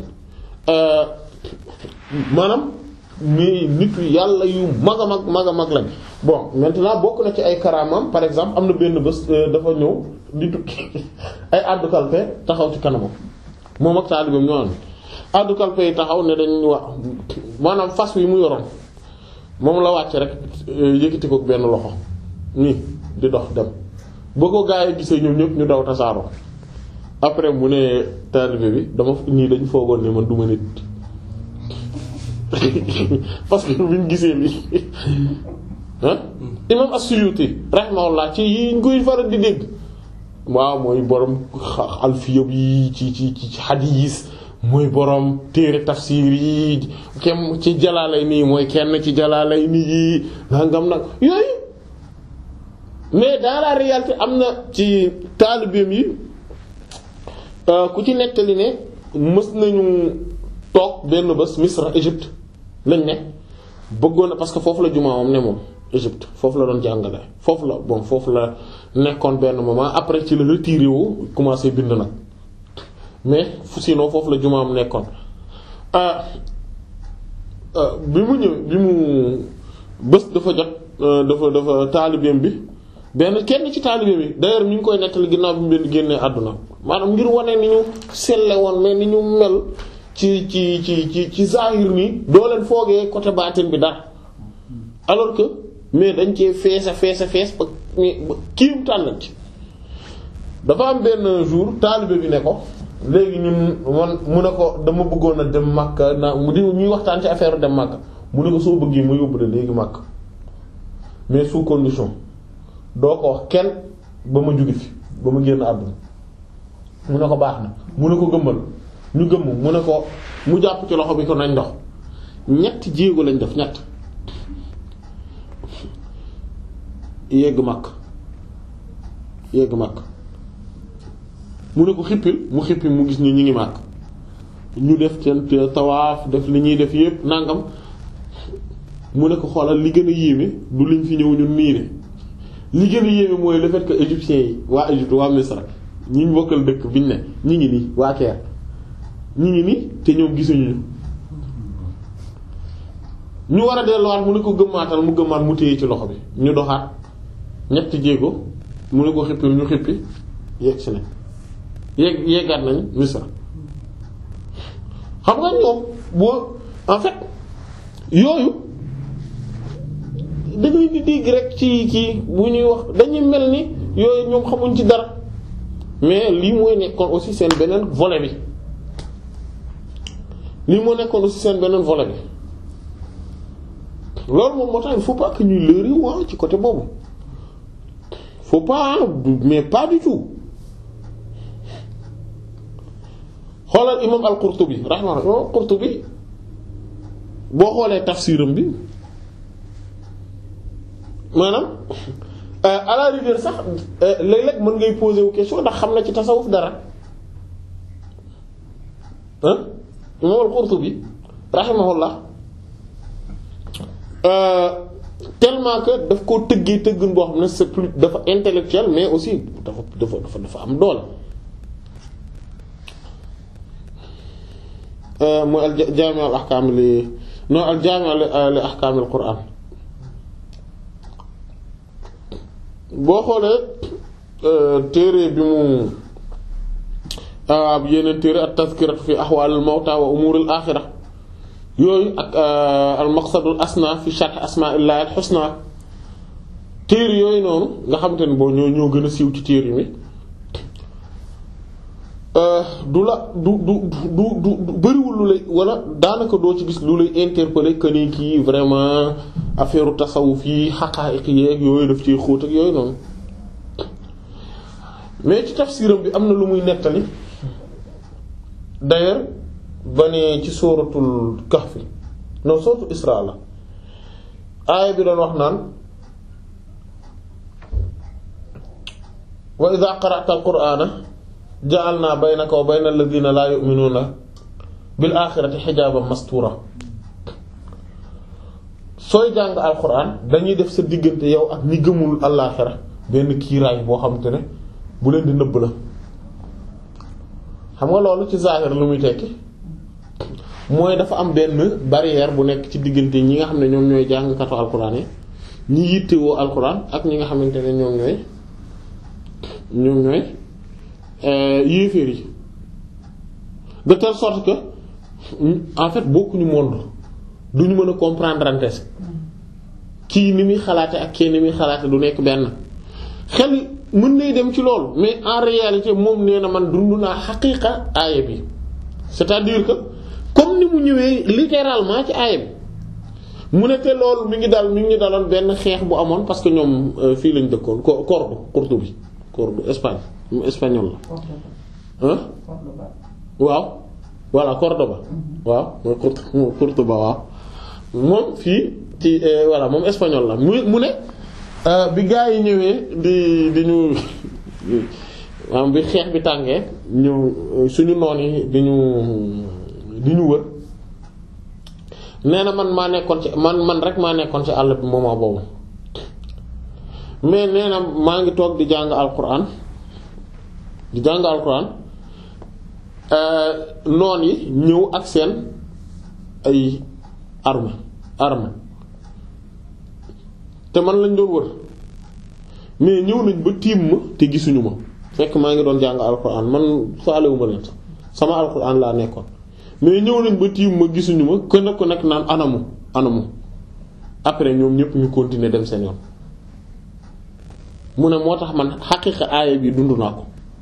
maanaam mais nit yàlla yu mag a mag mag a mag lañ bon maintenant bokk na ci ay karaamam par exemple am na benn bés dafa ñëw di tukki ay àddu kalpe taxaw ci kanamam moom ak taalibeem ñoo am àddu kalpe yi taxaw ne dañ wax maanaam fas wi mu yoroon moom la wàcc rek yëkkati ko benn loxo nii di dox dem boo ko gaa yi gisee ñoom ñëpp ñu daw tasaaroo après mu ne taalibe bi dama ñii dañu foogoon ne man duma nit parce que bu ñu gisee lii ah imam as-Suyuti rahimahullah ci yi ñu koy faral di dégg waaw mooy borom alfiyab yi ci ci ci xadiis mooy borom téere tafsir yi kem ci Jalaalayni mooy kenn ci Jalaalayni yi nangam nag yooyu mais dans la réalité am na ci taalibeem yi ku ci nettali ne mës nañu toog benn bés Misra Égypte lañ ne bëggoon na parce que foofu la jumaawam ne moom Égypte foofu la doon jàngale foofu la bon foofu la nekkoon benn moment après ci la retiré wu commencé bind nag mais fu sinon foofu la jumaam nekkoon bi mu ñëw bi mu bés dafa jot dafa dafa taalibeem bi benn kenn ci taalibeem bi d'ailleurs mi ngi koy nettali ginnaaw bi mu leen génnee àdduna maanaam ngir wane ni ñu selle woon mais ni ñu mel ci ci ci ci ci zahir nii doo leen foogee côté baatin bi dara alors que mais dañ cee fees a fees a fees ba kiim tànn ci dafa am benn jour taalibe bi ne ko léegi ñun man mu ne ko dama bëggoon a dem Makka na mu di ñuy waxtaan ci affaire dem Makka mu ne ko soo bëggee ma yóbbu de léegi Makka mais sous condition doo ko wax kenn ba ma jóge fi ba ma génn àdduna mu ne ko baax na mu ne ko gëmmal ñu gëmm mu ne ko mu jàpp ci loxo bi ko nañ ndox ñetti jéego lañ def ñett yegg Makka yegg Makka mu ne ko xippil mu xippil mu gis ni ñu ngi Makka ñu def seen tawaaf def li ñuy def yépp nangam mu ne ko xoolal li gën a yéeme du liñ fi ñëw ñun nii ne li gën a yéeme mooy le fait que égyptiens yi waa Égypte waa Misra ñi ñu bokkal dëkk biñ ne ñi ngi nii waa Caire ñi ngi nii te ñoom gisuñu ñu ñu war a delluwaat mu ne ko gëmmaatal mu gëmmaat mu téye ci loxo bi ñu doxaat ñetti jéego mu ne ko xippi ñu xippi yegg si nañ yegg yeggaat nañ Misra xam nga ñoom boo en fait yooyu dañuy di dégg rek ci kii bu ñuy wax dañuy mel ni yooyu ñoom xamuñ ci dara mais lii mooy nekkoon aussi seen beneen volet bi lii moo nekkoon aussi seen beneen volet bi loolu moom moo tax il faut pas que ñuy leurrer waa ci côté boobu faut pas mais pas du tout xoolal imam al-Qurtubi rahimahullah imam al-Qurtubi boo xoolee tafsiram bi maanaam à la rigueur sax léeg-léeg mën ngay poser wu question ndax xam na ci tasawuf dara ah imam al-Qurtubi rahimahullah tellement que daf koo tëggee tëggin boo xam ne c'est plus dafa intellectuel mais aussi dafa dafa dafa dafa am doole mooy al jaami' al ahkaam li non al jaami' li ahkaam al qur'an boo xoolee téere bi mu ab yeneen téere at tazkiratu fi ahwaal al mawta wa umuur al aaxira yooyu ak al maqsadul asna fi sharh asmaa'illahi al husna téere yooyu noonu nga xamante ne boo ñoo ñoo gën a siiw ci téere mi du la du du du du bariwul lu lay wala daanaka doo ci gis lu lay interpeller que ni kii vraiment affaire tasawuf yi xaqaa'iq yeeg yooyu daf ci xóot ak yooyu noonu mais ci tafsiram bi am na lu muy nettali d'ailleurs ba ne ci sóoratul kahf non sóoratul isra la aaya bi doon wax naan wa idha qara'ta al-qur'ana ja'alna baynaka wa bayna alladhina la yu'minuna bil akhirati hijaban mastura sooy jàng alquran dañuy def sa diggante yow ak ñi gëmul àllaaxira benn kiiraay boo xamante ne bu leen di nëbb la xam nga loolu ci zahir lu muy tekki mooy dafa am benn barrière bu nekk ci diggante ñi nga xam ne ñoom ñooy jàngkatu alquran yi ñi yittewoo alquran ak ñi nga xamante ne ñoom ñooy ñoom ñooy yéeféer yi de telle sorte que en fait bokkuñu monde duñu mën a comprendre ante kii ni muy xalaate ak kii ni muy xalaate du nekk benn xel mën nay dem ci loolu mais en réalité moom nee na man dund naa xaqiiqa aaya bi c'est-à-dire que comme ni mu ñëwee littéralement ci aaya bi mu ne te loolu mi ngi dal mi ngi daloon benn xeex bu amoon parce que ñoom fii lañ dëkkoon Cordoue Cordoue bi Cordoue Espagne espagnol la ah waaw voilà Cordoba waaw mooy Cordoba waaw moom fii ci voilà moom espagnol la mu mu ne bi gaa yi ñëwee di di ñu maanaam bi xeex bi tàngee ñu suñu noon yi di ñu di ñu wër nee na man maa nekkoon ci man man rek maa nekkoon ci àll bi moment boobu mais nee na maa ngi toog di jàng alquran di jàng alquran noon yi ñëw ak seen ay arme arme te man lañ doon wër mais ñëw nañ ba tiim ma te gisuñu ma fekk maa ngi doon jàng alquran man faalewuma leen sax sama alquran laa nekkoon mais ñëw nañ ba tiim ma gisuñu ma ku nekk ku nekk naan anamu anamu après ñoom ñëpp ñu continuer dem seen yoon mu ne moo tax man xaqiiqa aaya bi dund naa ko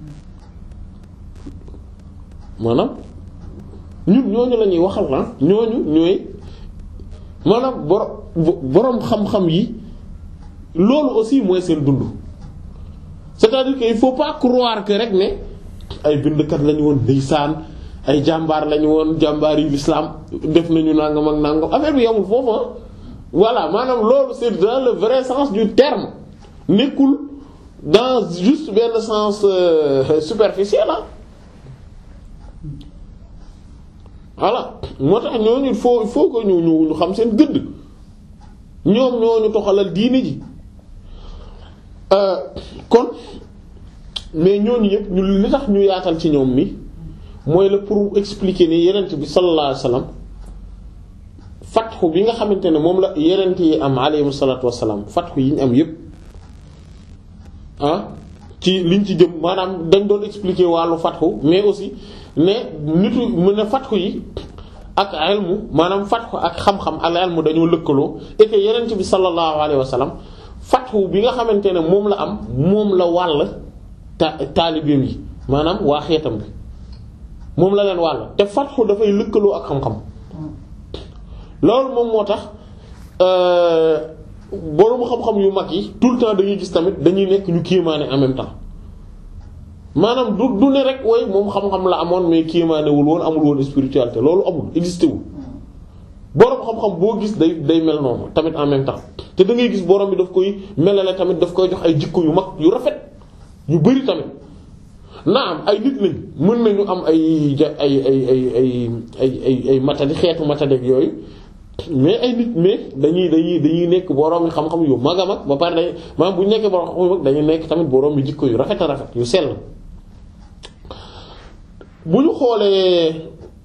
maanaam ñun ñooñu la ñuy waxal la ñooñu ñooy maanaam borom borom xam-xam yi loolu aussi mooy seen dund c'est-à-dire que il faut pas croire que rek ne ay bindkat lañu woon ndeysaan ay jàmbaar lañu woon jàmbaar yi l'islam def nañu nangam ak nangam affaire bi yamul foofu voilà maanaam loolu c'est dans le vrai sens du terme nekkul dans juste benn sens euh, superficiel la voilà moo tax ñooñu il faut il faut que ñu ñu ñu xam seen gëdd ñoom ñooñu toxalal diini ji kon mais ñooñu yëpp ñu li tax ñu yaatal ci ñoom mi mooy la pour expliquer ni yenent bi sallallahu alayhi wasallam fatxu bi nga xamante ne moom la yenent yi am alayhi salatu wassalam fatxu yi ñu am yëpp ah ci liñ ci jëm maanaam dañ doon expliquer wàllu fatxu mais aussi ne nitu mu ne fatxu yi ak ilmu maanaam fatxu ak xam-xam al ilmu dañoo lëkkaloo et que yenent bi sallallahu alayhi wasallam fatxu bi nga xamante ne moom la am moom la wàll ta taalibeem yi maanaam waa xeetam bi moom la leen wàll te fatxu dafay lëkkaloo ak xam-xam loolu moom moo tax boroom xam-xam yu mag yi tout le temps dañuy gis tamit dañuy nekk ñu kéemaane en même temps maanaam du du ne rek way moom xam-xam la amoon mais kéemaanewul woon amul woon spiritualité loolu amul existé wul boroom xam-xam boo gis day day mel noonu tamit en même temps te da ngay gis boroom bi daf koy melale tamit daf koy jox ay jikko yu mag yu rafet yu bari tamit naam ay nit lañ mën nañu am ay ja ay ay ay ay ay ay ay matadi xeetu matadeeg yooyu mais ay nit mais dañuy dañuy dañuy nekk boroom xam-xam yu mag a mag ba pare dañuy maanaam bu ñu nekkee boroom xam-xam yu mag dañuy nekk tamit boroom yu jikko yu rafet a rafet yu sell. bu ñu xoolee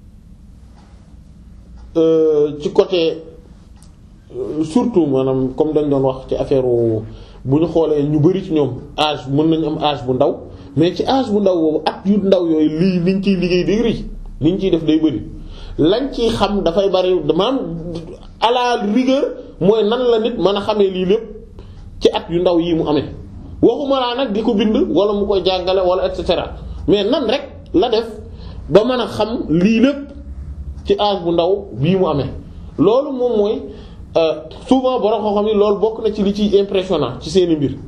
ci côté surtout maanaam comme dañ doon wax ci affaire bu ñu xoolee ñu bari ci ñoom âge mën nañu am âge bu ndaw mais ci âge bu ndaw boobu at yu ndaw yooyu lii liñ ciy liggéey day rëy liñ ciy def day bari lañ ciy xam dafay bari maanaam à la rigueur mooy nan la nit mën a xamee lii lépp ci at yu ndaw yi mu amee waxuma laa nag di ko bind wala mu koy jàngale wala et cetera mais nan rek la def ba mën a xam lii lépp ci âge bu ndaw bii mu amee loolu moom mooy souvent borom xam-xam ni loolu bokk na ci li ciy impressionnant ci seeni mbir.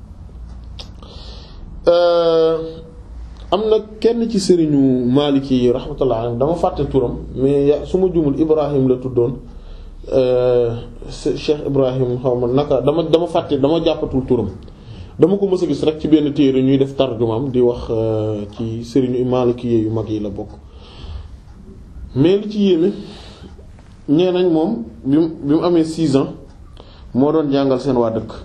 am na kenn ci sëriñu Maliki yi rahmatullah alayhi dama fàtte turam mais su ma jumul Ibrahim la tuddoon Cheikh Ibrahim xaw ma naka dama dama fàtte dama jàppatul turam dama ko mës a gis rek ci benn téere ñuy def tarjumaam di wax ci sëriñu Maliki yu mag yi la bokk mais li ci yéeme ñee nañ moom bi mu bi mu amee six ans moo doon jàngal seen waa dëkk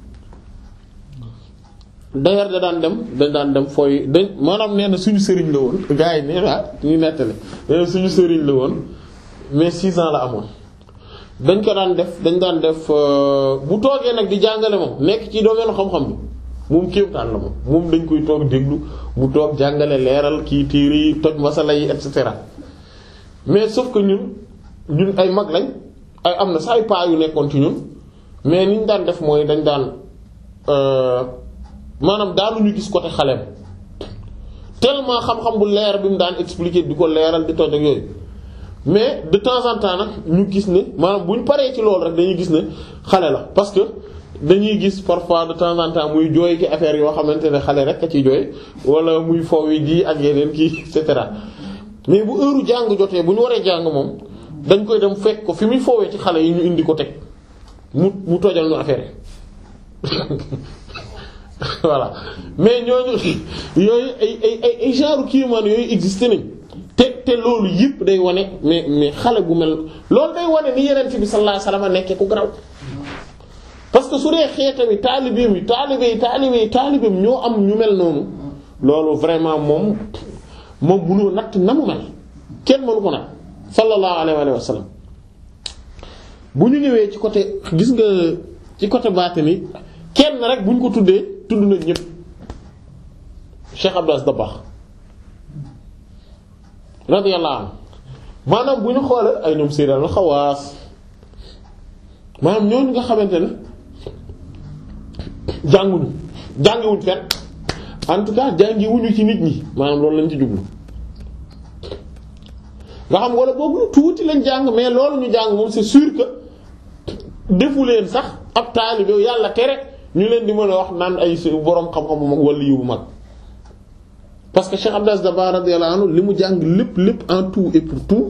d'ailleurs da daan dem dañ daan dem fooy dañ maanaam nee na suñu sëriñ la woon gars yi nee na ñu nettali nee na suñu sëriñ la woon mais six ans la amoon dañ ko daan def dañ daan def bu toogee nag di jàngale moom nekk ci domaine xam-xam bi moom kéemtaan la moom moom dañ koy toog déglu mu toog jàngale leeral kii téere yi toj masala yi et cetera mais sauf que ñun ñun ay mag lañ ay am na sax ay paa yu nekkoon ci ñun mais ni ñu daan def mooy dañ daan maanaam daanuñu gis côté xaleem tellement xam-xam bu leer bi mu daan expliquer di ko leeral di toj ak yooyu mais de temps en temps nag ñu gis ne maanaam bu ñu paree ci loolu rek dañuy gis ne xale la parce que dañuy gis parfois de temps en temps muy jooy ki affaire yoo xamante ne xale rek a ciy jooy wala muy foofu ji ak yeneen kii et cetera mais bu heure jàng jotee bu ñu waree jàng moom dañ koy dem fekk ko fi muy foowee ci xale yi ñu indi ko teg mu mu tojal ñu affaire voilà mais ñooñu yooyu ay ay ay ay genre kiimaan yooyu existé nañ te te loolu yëpp day wane mais mais xale bu mel loolu day wane ni Yonent bi sallallahu alayhi wasallam nekkee ku garaw parce que su dee xeeta bi taalibeem yi taalibe yi taalibe yi taalibeem ñoo am ñu mel noonu loolu vraiment moom moom mënoo natt na mu mel kenn mënu ko nag sallallahu alayhi wa sallam bu ñu ñëwee ci côté gis nga ci côté baatini kenn rek bu ñu ko tuddee tudd nañ ñëpp Cheikh Abdou Aziz Dabakh radiyallahu anhu maanaam bu ñu xoolee ay ñoom Sayyid al-Khawaas maanaam ñooñu nga xamante ne jànguñu jàngiwuñ fenn en tout cas jàngiwuñu ci nit ñi maanaam loolu lañ ci jublu nga xam wala boobu tuuti lañ jàng mais loolu ñu jàng moom c'est sûr que defu leen sax ab taalibe yàlla tere ñu leen di mën a wax naan ay boroom xam-xam bu mag wala yu bu mag parce que Cheikh Abdou Aziz Dabakh radiyallahu anhu li mu jàng lépp lépp en tout et pour tout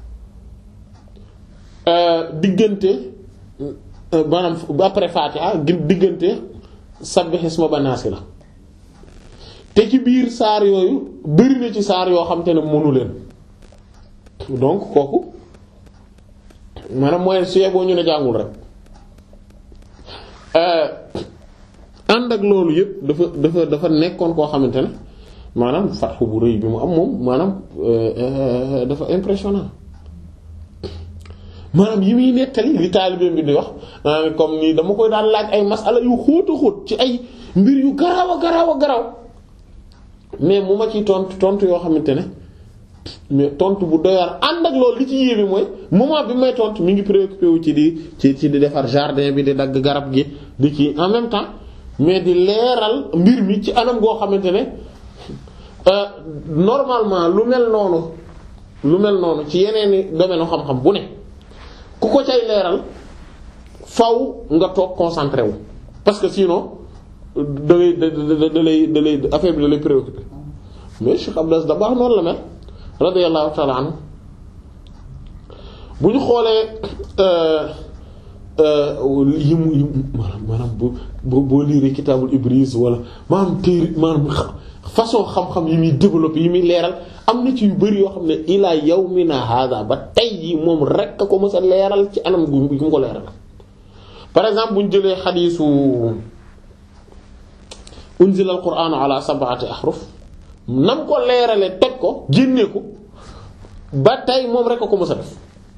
diggante maanaam après Fatiha diggante sabbih isma banaasi la te ci biir saar yooyu bari na ci saar yoo xam te ne mënu leen donc kooku maanaam mooy su yeboo ñu ne jàngul rek ànd ak loolu yëpp dafa dafa dafa nekkoon koo xamante ne maanaam fatxu bu rëy bi mu am moom maanaam dafa impressionnant maanaam yi muy nettali li taalibeem bi di wax comme nii dama koy daan laaj ay masala yu xóot a xóot ci ay mbir yu garaaw a garaaw a garaaw mais mu ma ciy tontu tontu yoo xamante ne mais tontu bu doyar ànd ak loolu li ci yéeme mooy moment bi may tontu mi ngi préoccupé wu ci di ci ci di defar jardin bi di dagg garab gi di kii en même temps mais di leeral mbir mi ci anam goo xamante ne normalement lu mel noonu lu mel noonu ci yeneeni domaine xam-xam bu ne ku ko cay leeral faw nga toog concentré wu parce que sinon da lay da lay da lay affaire bi da lay préoccupé mais Cheikh Abdou Aziz Dabakh noonu la mel radiyallahu ta'ala anhu bu ñu xoolee yi mu yi mu maanaam maanaam boo boo liiree kitaabul Ibriz wala maanaam téere maanaam façon xam-xam yi muy développé yi muy leeral am na ci yu bari yoo xam ne ilaa yawmina hada ba tey yi moom rek a ko mës a leeral ci anam gu mu ko leeral. par exemple bu ñu jëlee xadiisu unzila al-qur'anu ala sab'ati ahruf nam ko leerale teg ko génnee ko ba tey moom rek a ko mës a def.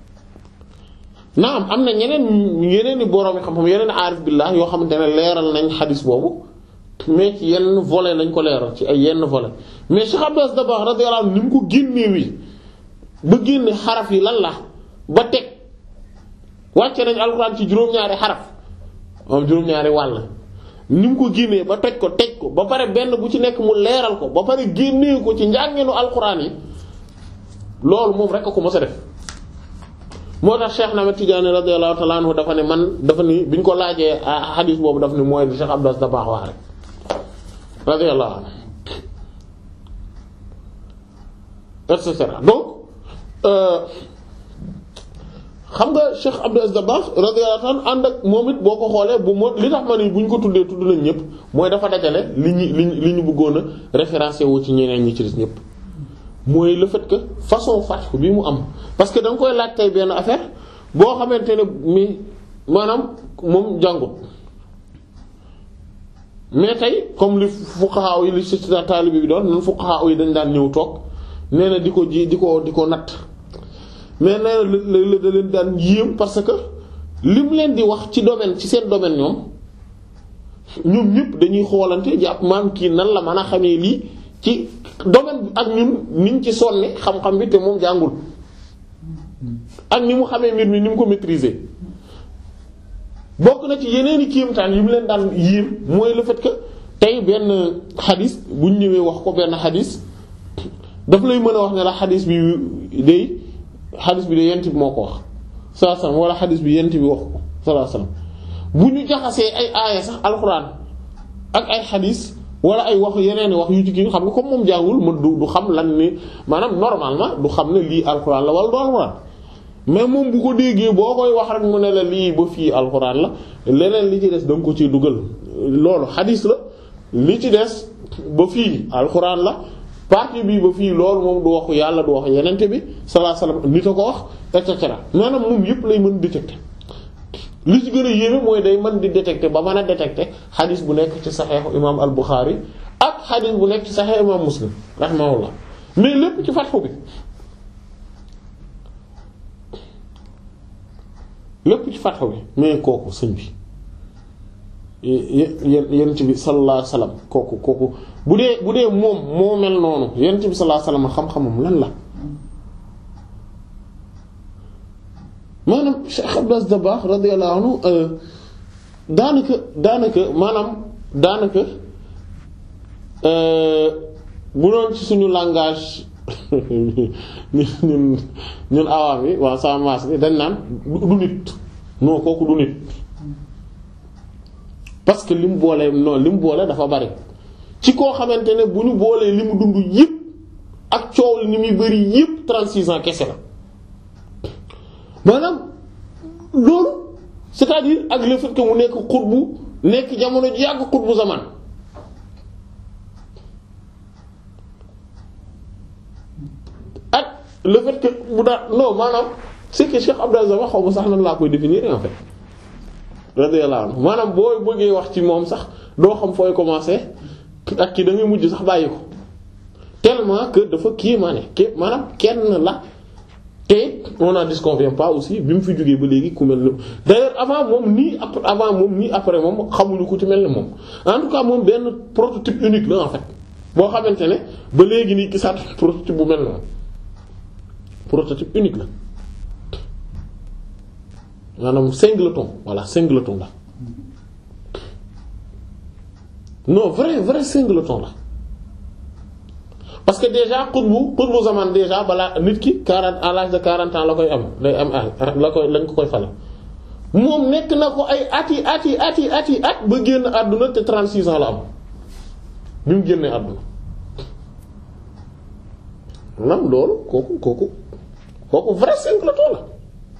naam am na ñeneen yeneen i borom yi xam-xam yeneen aarif billah yoo xamante ne leeral nañ xadis boobu mais ci yenn volet lañ ko leeral ci ay yenn volet mais Cheikh Abdou Aziz Dabakh radiyallahu anhu ni mu ko génnee wi ba génne xaraf yi lan la ba teg wàcce nañ alxuraan ci juróom-ñaari xaraf moom juróom-ñaari wàll ni mu ko génnee ba toj ko teg ko ba pare benn bu ci nekk mu leeral ko ba pare génnee ko ci njàngeenu alxuraan yi loolu moom rek a ko mës a def. moo tax Cheikh Ahmed Tidiane radiyallahu ta'ala anhu dafa ne man dafa ni bi ñu ko laajee xadiis boobu daf ni mooy li Cheikh Abdou Aziz Dabakh wax rek radiyallahu anhu et cetera donc xam nga Cheikh Abdou Aziz Dabakh radiyallahu ta'ala ànd ak moom it boo ko xoolee bu moo li tax ma ni bu ñu ko tuddee tudd nañ ñëpp mooy dafa dajale li ñu li li ñu bëggoon a référencé wu ci ñeneen ñi ci des ñëpp. mooy le fait que façon fatx bi mu am parce que da nga koy laaj tey benn affaire boo xamante ne mi maanaam moom jàngut mais tey comme li fuqaha yi li ci taalibe bi doon nan fuqaha yi dañ daan ñëw toog nee na di ko ji di ko di ko natt mais nee na la da leen daan yéem parce que lim leen di wax ci domaine ci seen domaine ñoom ñoom ñëpp dañuy xoolante jàpp maam kii nan la mën a xamee lii ci domaine bi ak ñun niñ ci sonne xam-xam bi te moom jàngul ak ni mu xamee mbir mi ni mu ko maîtriser bokk na ci yeneen i kéemtaan yi mu leen daan yéem mooy le fait que tey benn xadis bu ñu ñëwee wax ko benn xadis daf lay mën a wax ne la xadis bi day xadis bi de yent bi moo ko wax sallallahu alayhi wasallam wala xadis bi yent bi wax ko sallallahu alayhi wasallam bu ñu jaxasee ay aaya sax alxuraan ak ay xadis wala ay wax yeneen wax yu ci kii xam nga comme moom jàngul ma du du xam lan ni maanaam normalement du xam ne lii alxuraan la wala du alxuraan mais moom bu ko déggee boo koy wax rek mu ne la lii ba fii alxuraan la leneen li ci des da nga ko ciy dugal loolu xadis la li ci des ba fii alxuraan la partie bii ba fii loolu moom du waxu yàlla du wax yenente bi sallallahu alayhi wasallam nit a ko wax et cetera maanaam moom yëpp lay mën détecter li ci gën a yéeme mooy day mën di détecter ba mën a détecter xadis bu nekk ci saxeexu imaam al Buxaari ak xadis bu nekk ci saxeexu imaam Muslim rahimahullah mais lépp ci fatxu bi lépp ci fatxu bi mais kooku sëñ bi yonent bi sallallahu alayhi wasallam kooku kooku bu dee bu dee moom moo mel noonu yonent bi sallallahu alayhi wasallam xam-xamam lan la maanaam Cheikh Abdou Aziz Dabakh radiyallahu anhu daanaka daanaka maanaam daanaka bu doon ci suñu langage ñun ñun awaam yi waaw sama maas bi dañ naan du nit non kooku du nit parce que li mu boolee non li mu boole dafa bari ci koo xamante ne bu ñu boolee li mu dund yépp ak coow li ni muy bari yépp trente-six ans kese la maanaam loolu c'est-à-dire ak le fait que mu nekk xutbu nekk jamono ji yàgg xutbu zaman ak le fait que mu daal non maanaam c'est que Cheikh Abdou Aziz Dabakh xaw ma sax nan laa koy définir en fait radiyallahu anhu maanaam boo bëggee wax ci moom sax doo xam fooy commencer ak ki da ngay mujj sax bàyyi ko tellement que dafa kii maa ne kii maanaam kenn la te on n'en disconvient pas aussi bi mu fi jógee ba léegi ku mel ni d'ailleurs avant moom nii après avant moom nii après moom xamuñu ku ci mel ni moom en tout cas moom benn prototype unique la en fait boo xamante ne ba léegi nii gisaat prototype bu mel noonu prototype unique la maanaam singleton voilà singleton la non vrai vrai singleton la parce que déjà xutbu xutbu zaman déjà balaa nit ki quarante à l'âge de quarante ans la koy am lay am la koy lañ ko koy fale moom nekk na ko ay at yi at yi at yi at yi at ba génn àdduna te trente-six ans la am bi mu génnee àdduna maanaam loolu kooku kooku kooku vrai singleton la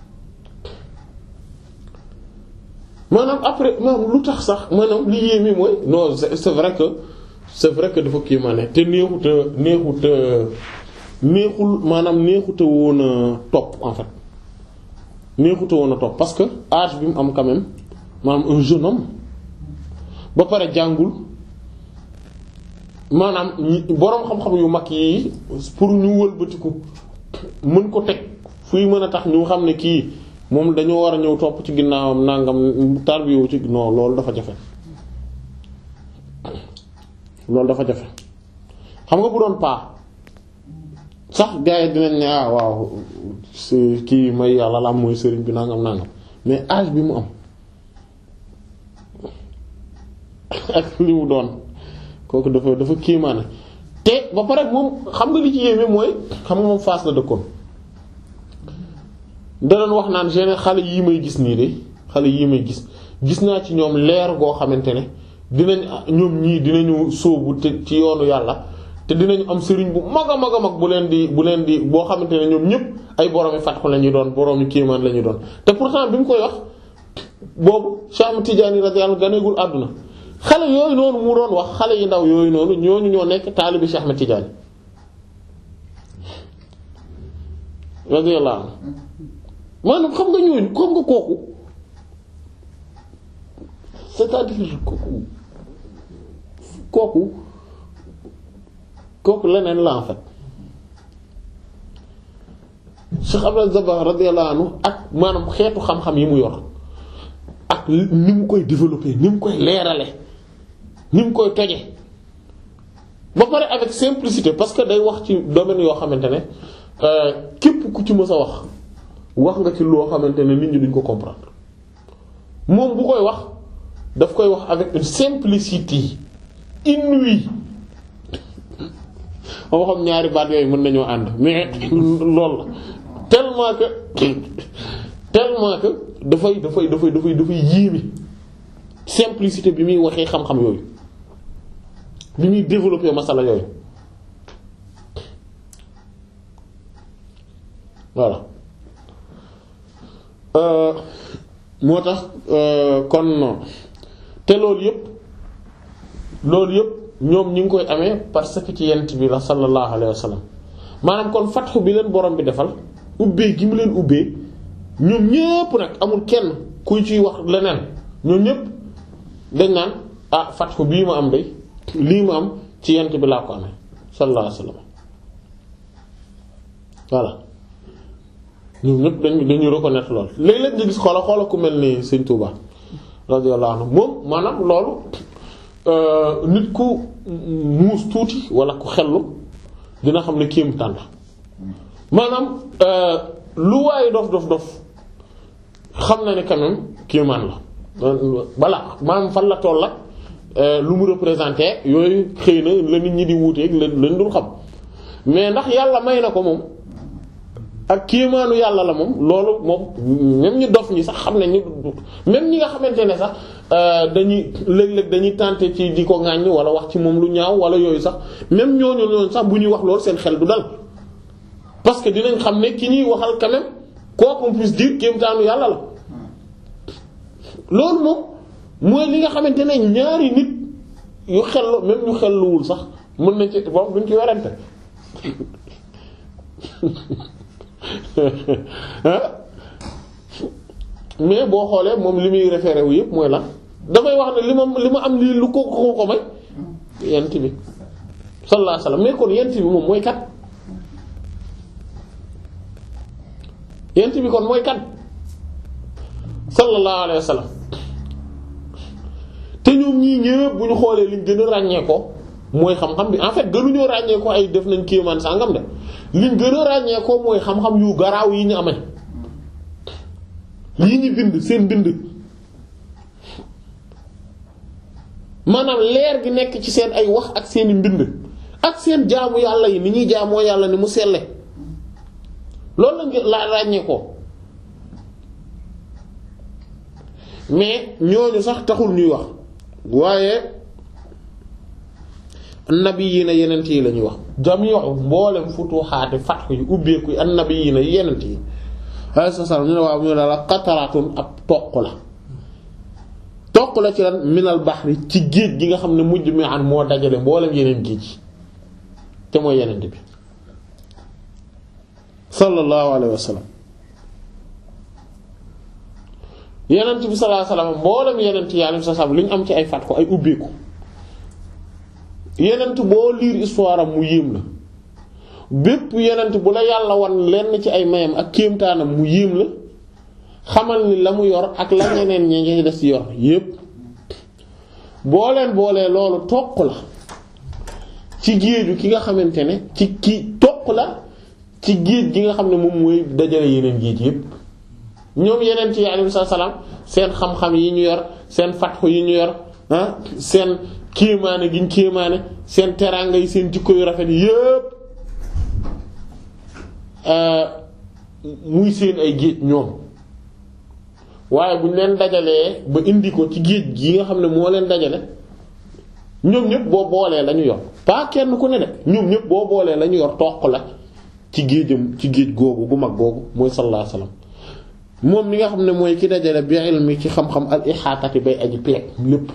maanaam après maanaam lu tax sax maanaam li yéeme mooy non c'est c'est vrai que c'est vrai que dafa kii ma ne te neexuta neexuta neexul maanaam neexuta woon a topp en fait neexuta woon a topp parce que âge bi mu am quand même maanaam un jeune homme ba pare jàngul maanaam boroom xam-xam yu mag yi pour ñu wëlbatiku mën ko teg fuy mën a tax ñu xam ne kii moom dañoo war a ñëw topp ci ginnaawam nangam tarbiyu ci non loolu dafa jafe loolu dafa jafe xam nga bu doon paa sax gars yi dinañ ne ah waaw kii may yàlla la am mooy sëriñ bi nangam nangam mais âge bi mu am ak li mu doon kooku dafa dafa kiimaane te ba pare moom xam nga li ci yéeme mooy xam nga moom Fass la dëkkoon da doon wax naan gene xale yii may gis nii de xale yii may gis gis naa ci ñoom leer goo xamante ne dinañ ñoom ñii dinañu sóobu te ci yoonu yàlla te dinañu am sëriñ bu mag a mag a mag bu leen di bu leen di boo xamante ne ñoom ñëpp ay boroomi fatxu la ñuy doon boroomi kiimaan la ñuy doon te pourtant bi mu koy wax boobu Cheikh Ahmad Tidiane radiyallahu anhu ganeegul àdduna xale yooyu noonu mu doon wax xale yi ndaw yooyu noonu ñooñu ñoo nekk taalibi Cheikh Ahmad Tidiane radiyallahu anhu maanaam xam nga ñooñu xam nga kooku c'est-à-dire kooku kooku kooku leneen la en fait Cheikh Abdel Zabbah radiyallahu anhu ak maanaam xeetu xam-xam yi mu yor ak ni mu koy développer ni mu koy leerale ni mu koy toje ba pare avec simplicité parce que day wax ci domaine yoo xamante ne képp ku ci mës a wax wax nga ci loo xamante ne nit ñi duñ ko comprendre moom bu koy wax daf koy wax avec une simplicité inouïe moo xam ñaari baat yooyu mën nañoo ànd mais loolu la tellement que tellement que dafay dafay dafay dafay dafay yéeme simplicité bi muy waxee xam-xam yooyu bi muy développer masala yooyu voilà moo tax kon te loolu yëpp loolu yëpp ñoom ñi ngi koy amee parce que ci yent bi la sallallahu alayhi wa sallam maanaam kon fatxu bi leen borom bi defal ubbee gi mu leen ubbee ñoom ñépp nag amul kenn kuy ciy wax leneen ñoom ñépp dañ naan ah fatxu bii ma am day lii ma am ci yent bi laa ko amee sallallahu alayhi wa sallam voilà ñoom ñépp dañ dañuy reconnaître lool léeg-léeg nga gis xoola xoola ku mel ni Sëñ Touba radiyallahu anhu moom maanaam loolu nit ku muus tuuti wala ku xellu dina xam ne kéem tànn maanaam lu waaye dof dof dof xam na ne quand même kéemaan la voilà maanaam fan la toll ak lu mu représenté yooyu xëy na la nit ñi di wuuteeg la lañ dul xam mais ndax yàlla may na ko moom ak kéemaanu yàlla la moom loolu moom même ñu dof ñi sax xam nañ ni même ñi nga xamante ne sax dañuy léeg-léeg dañuy tenter ci di ko ŋàññ wala wax ci moom lu ñaaw wala yooyu sax même ñooñu ñooñu sax bu ñuy wax loolu seen xel du dal parce que dinañ xam ne ki ñuy waxal quand même quoi qu'on puisse dire kéemtaanu yàlla la loolu moom mooy li nga xamante ne ñaari nit yu xellu même ñu xelluwul sax mën nañ ci boobu duñ ci werante mais boo xoolee moom li muy référé wu yëpp mooy lan damay wax ne li ma li ma am lii lu ko ko ko may yent bi sallallahu alayhi wasallam mais kon yent bi moom mooy kat yent bi kon mooy kat sallallahu alayhi wasallam te ñoom ñii ñëpp bu ñu xoolee liñ gën a ràññee ko mooy xam-xam bi en fait gënuñoo ràññee ko ay def nañ kéemaan sàngam de liñ gën a ràññee ko mooy xam-xam yu garaaw yi ñu amee yi ñu bind seen bind maanaam leer gi nekk ci seen ay wax ak seeni mbind ak seen jaamu yàlla yi ni ñuy jaamoo yàlla ni mu selle loolu lañ la ràññee ko mais ñooñu sax taxul ñuy wax waaye annabiyina yenent yi la ñuy wax jami'u mboolem futuhaati fathu yu ubbeeku yi annabiyina yenent yi alayhi salaam ñu ne waaw ñu ne la qataratun ab toq la toq la ci lan minal bahri ci géej gi nga xam ne mujj mi an moo dajale mboolem yeneen géej yi te mooy yenent bi sallallahu alayhi wa sallam yenent bi sallallahu alayhi wa sallam mboolem yenent yi alayhi salaam li ñu am ci ay fathu ay ubbeeku yenent boo liir histoire am mu yéem la bépp yenent bu la yàlla wan lenn ci ay mayam ak kéemtaanam mu yéem la xamal ni la mu yor ak la ñeneen ñi ngi des ci yor yépp boo leen boolee loolu toq la ci géeju ki nga xamante ne ci ki toq la ci géej gi nga xam ne moom mooy dajale yeneen géej yépp ñoom yenent yi alayhi salaam seen xam-xam yi ñu yor seen fatxu yi ñu yor ah seen kéemaane gi ñu kéemaane seen teraanga yi seen jikko yu rafet yépp muy seen ay géej ñoom waaye bu ñu leen dajalee ba indi ko ci géej gi nga xam ne moo leen dajale ñoom ñëpp boo boolee la ñu yor pas kenn ku ne de ñoom ñëpp boo boolee la ñu yor toq la ci géejam ci géej googu bu mag googu mooy sallallahu alayhi wasallam moom mi nga xam ne mooy ki dajale bi ilmi ci xam-xam al ihaatati bay aji peeg lépp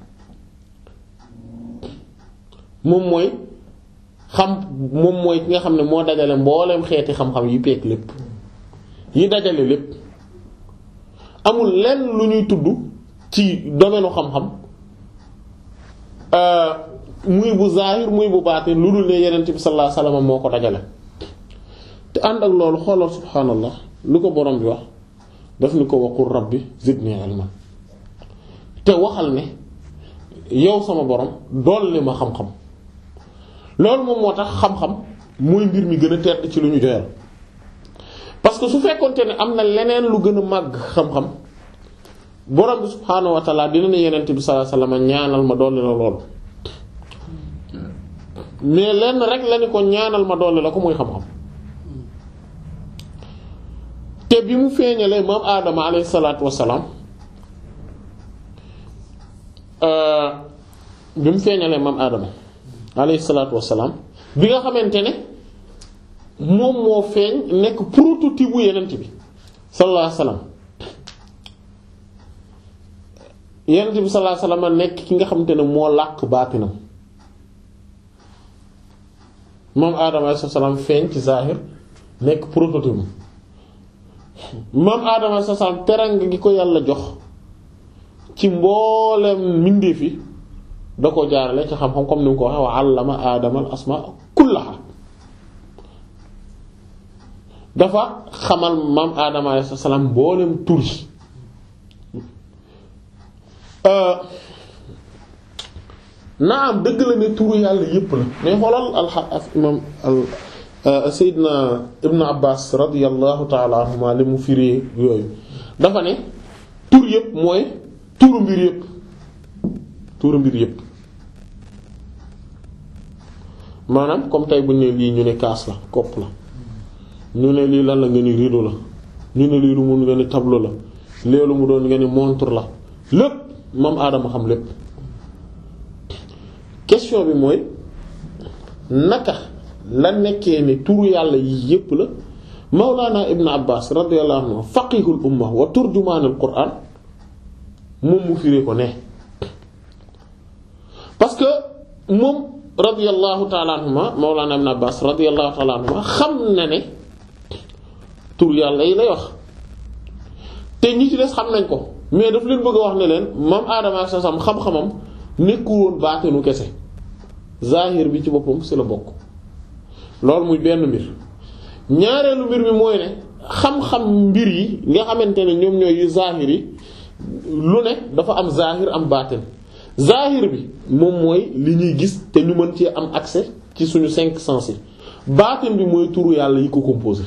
moom mooy xam moom mooy ki nga xam ne moo dajale mbooleem xeeti xam-xam yi peeg lépp yi dajale lépp amul lenn lu ñuy tudd ci domaine xam-xam muy bu zahir muy bu baatin lu dul ne yenent bi sallallahu alayhi wasallam moo ko dajale te ànd ak loolu xoolal subhaanallah lu ko borom bi wax daf ni ko waqul rabbi zidni ilma te waxal ne yow sama borom dolli ma xam-xam loolu moom moo tax xam-xam mooy mbir mi gën a tedd ci lu ñu joyal parce que su fekkonte ne am na leneen lu gën a màgg xam-xam borom bi subhaanahu wa ta'ala dina ne yenent bi sallallahu alayhi wasallam ñaanal ma dolli la loolu mais lenn rek la ni ko ñaanal ma dolli la ko muy xam-xam te bi mu feeñalee moom Adama alayhi salaatu wassalaam bi mu feeñalee moom Adama alayhi salaatu wassalaam bi nga xamante ne moom moo feeñ nekk prototype bu yenent bi sallallahu alayhi wasallam yenent bi sallallahu alayhi wasallam nekk ki nga xamante ne moo làq baatinam moom Adama alayhi salaam feeñ ci zahir nekk prototype moom Adama alayhi salaam teranga gi ko yàlla jox ci mboolem mbindeef yi da ko jaarale ci xam-xam comme ni mu ko waxee wa allama Adama al asmaa kullaha dafa xamal maam Adama alayhi salaam mboolem tur yi naam dëgg la ne turu yàlla yépp la mais xoolal al imam al Seydina Ibn Abbas radiyallahu ta'ala anhuma li mu firi yooyu dafa ne tur yépp mooy turu mbir yépp turu mbir yépp maanaam comme tey bu ne lii ñu ne kaas la kopp la ñu ne lii lan la nga ni rideau la ñu ne lii lu mun nga ni tableau la léelu mu doon nga ni montre la lépp moom Adama xam lépp question bi mooy naka la nekkee ni turu yàlla yi yépp la Mawlana Ibn Abbas radiyallahu anhu faqihul umma wa turjumaanul Qur'an moom mu firee ko ne parce que moom radiyallahu ta'ala anhuma Mawlana Ibn Abbas radiyallahu ta'ala anhuma xam na ne tur yàlla yi lay wax te ñi ci des xam nañ ko mais daf leen bëgg a wax ne leen moom Adama sa sam xam-xamam nekkul woon baatinu kese zahir bi ci boppam ci la bokk loolu muy benn mbir ñaareelu mbir mi mooy ne xam-xam mbir yi nga xamante ne ñoom ñooy yu zahir yi lu ne dafa am zahir am baatin zahir bi moom mooy li ñuy gis te ñu mën ci am accès ci suñu cinq sens yi baatin bi mooy turu yàlla yi ko composé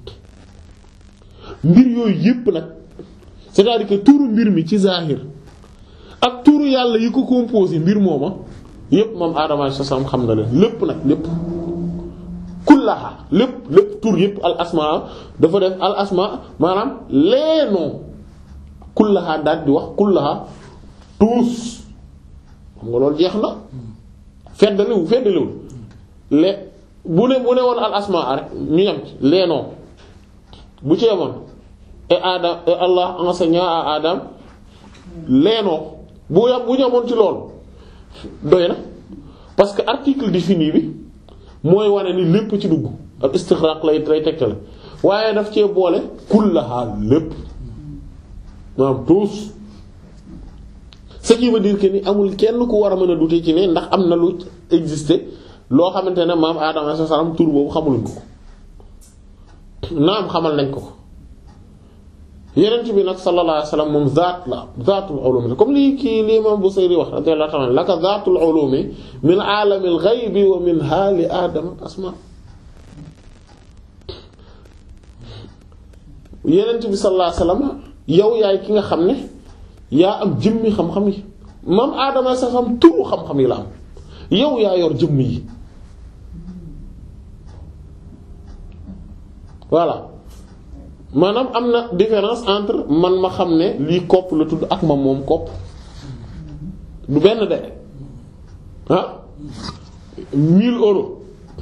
mbir yooyu yépp nag c'est-à-dire que turu mbir mi ci zahir ak turu yàlla yi ko composé mbir mooma yépp moom Adama sa sam xam na leen lépp nag lépp kullaha lépp lépp tur yépp al asma dafa def al asma maanaam les noms kullaha daal di wax kullaha tous xam nga loolu jeex na feddaliwu feddaliwul le bu ne bu ne woon al asmaa rek ñu yem ci leenoo bu ci yemoon et Adam et Allah enseigna à Adam leenoo bu yam bu ñamoon ci loolu doy na parce que article défini bi mooy wane ni lépp ci dugg ak istixraq lay lay tegtale waaye daf cee boole kullaha lépp maanaam tous ce qui veut dire que ni amul kenn ku war a mën a dute ci ne ndax am na lu exister loo xamante ne maam Adama alayhi salaam tur boobu xamuluñ ko naam xamal nañ ko yeneen bi nag sallallahu alayhi wasallam moom zaat la zaatul ulum comme lii kii lii moom Busayri wax radiyallahu ta'ala laka zaatul ulumi min aalamil ghaybi wa min haali aadama asma yeneen bi sallallahu alayhi wasallam yow yaay ki nga xam ne yaa am jëmmi xam-xam yi maam Adama sa xam turu xam-xam yi la am yow yaa yor jëmm yi voilà maanaam am na différence entre man ma xam ne lii kopp la tudd ak ma moom kopp du benn de ah mille euros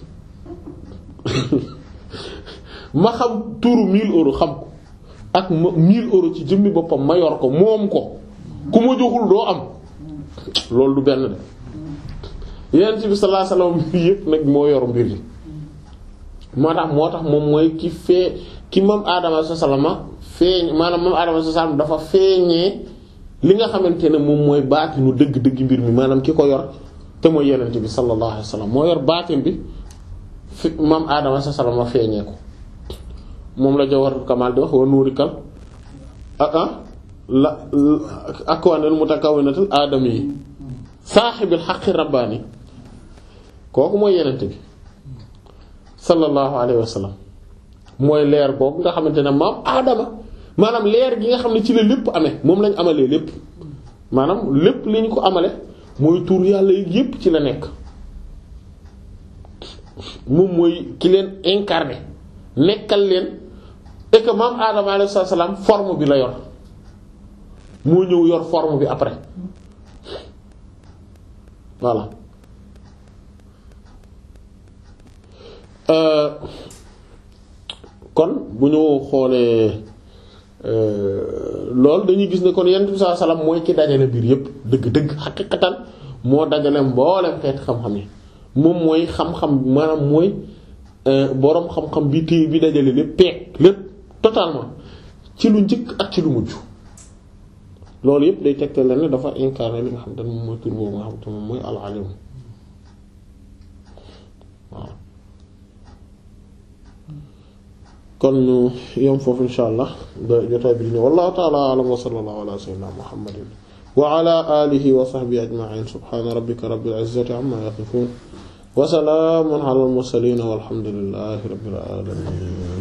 ma xam turu mille euros xam ko ak ma mille euros ci jëmmi boppam ma yor ko moom ko ku ma joxul doo am loolu du benn de Yonent bi sallallahu alayhi wasallam yëpp nag moo yor mbir yi moo tax moo tax moom mooy ki fee ki moom Adama salama feeñ maanaam moom Adama salama dafa feeñee li nga xamante ne moom mooy baatinu dëgg-dëgg mbir mi maanaam ki ko yor te mooy Yonent bi sallallahu alayhi wasallam moo yor baatin bi fi moom Adama salama feeñee ko moom la Jawharatul Kamal di wax wa nuurikal ah ah la akwaanil mutakawwinatil aadami yi saaxibil haqqi rabbaani kooku mooy Yonent bi sallallahu alayhi wasallam mooy leer boobu nga xamante ne maam Adama maanaam leer gi nga xam ne ci la lépp amee moom lañ amalee lépp maanaam lépp li ñu ko amale mooy tur yàlla yi yépp ci la nekk moom mooy ki leen incarné nekkal leen et que maam Adama alayhi salaam forme bi la yor moo ñëw yor forme bi après voilà euh, kon bu ñu xoolee loolu dañuy gis ne kon Yonent bi sallallahu alayhi wasallam mooy ki dajale biir yépp dëgg-dëgg xaqiqatan moo dajale mboolem xeeti xam-xam yi moom mooy xam-xam maanaam mooy boroom xam-xam bi téye bi dajale lépp peeg lépp totalement ci lu njëkk ak ci lu mujj loolu yépp day tegtal leen ne dafa incarné li nga xam te ne moom mooy tur boobu nga xam te moom mooy al-alim waaw kon ñu yom foofu insha allah ba jotaay bi ni wallahu ta'ala a'lam wa sallallahu ala sayyidina muhammadin wa ala alihi wa sahbihi ajma'in subhana rabbika rabbil izzati amma yasifun wa salamun ala al mursalin walhamdulillahi rabbil alamin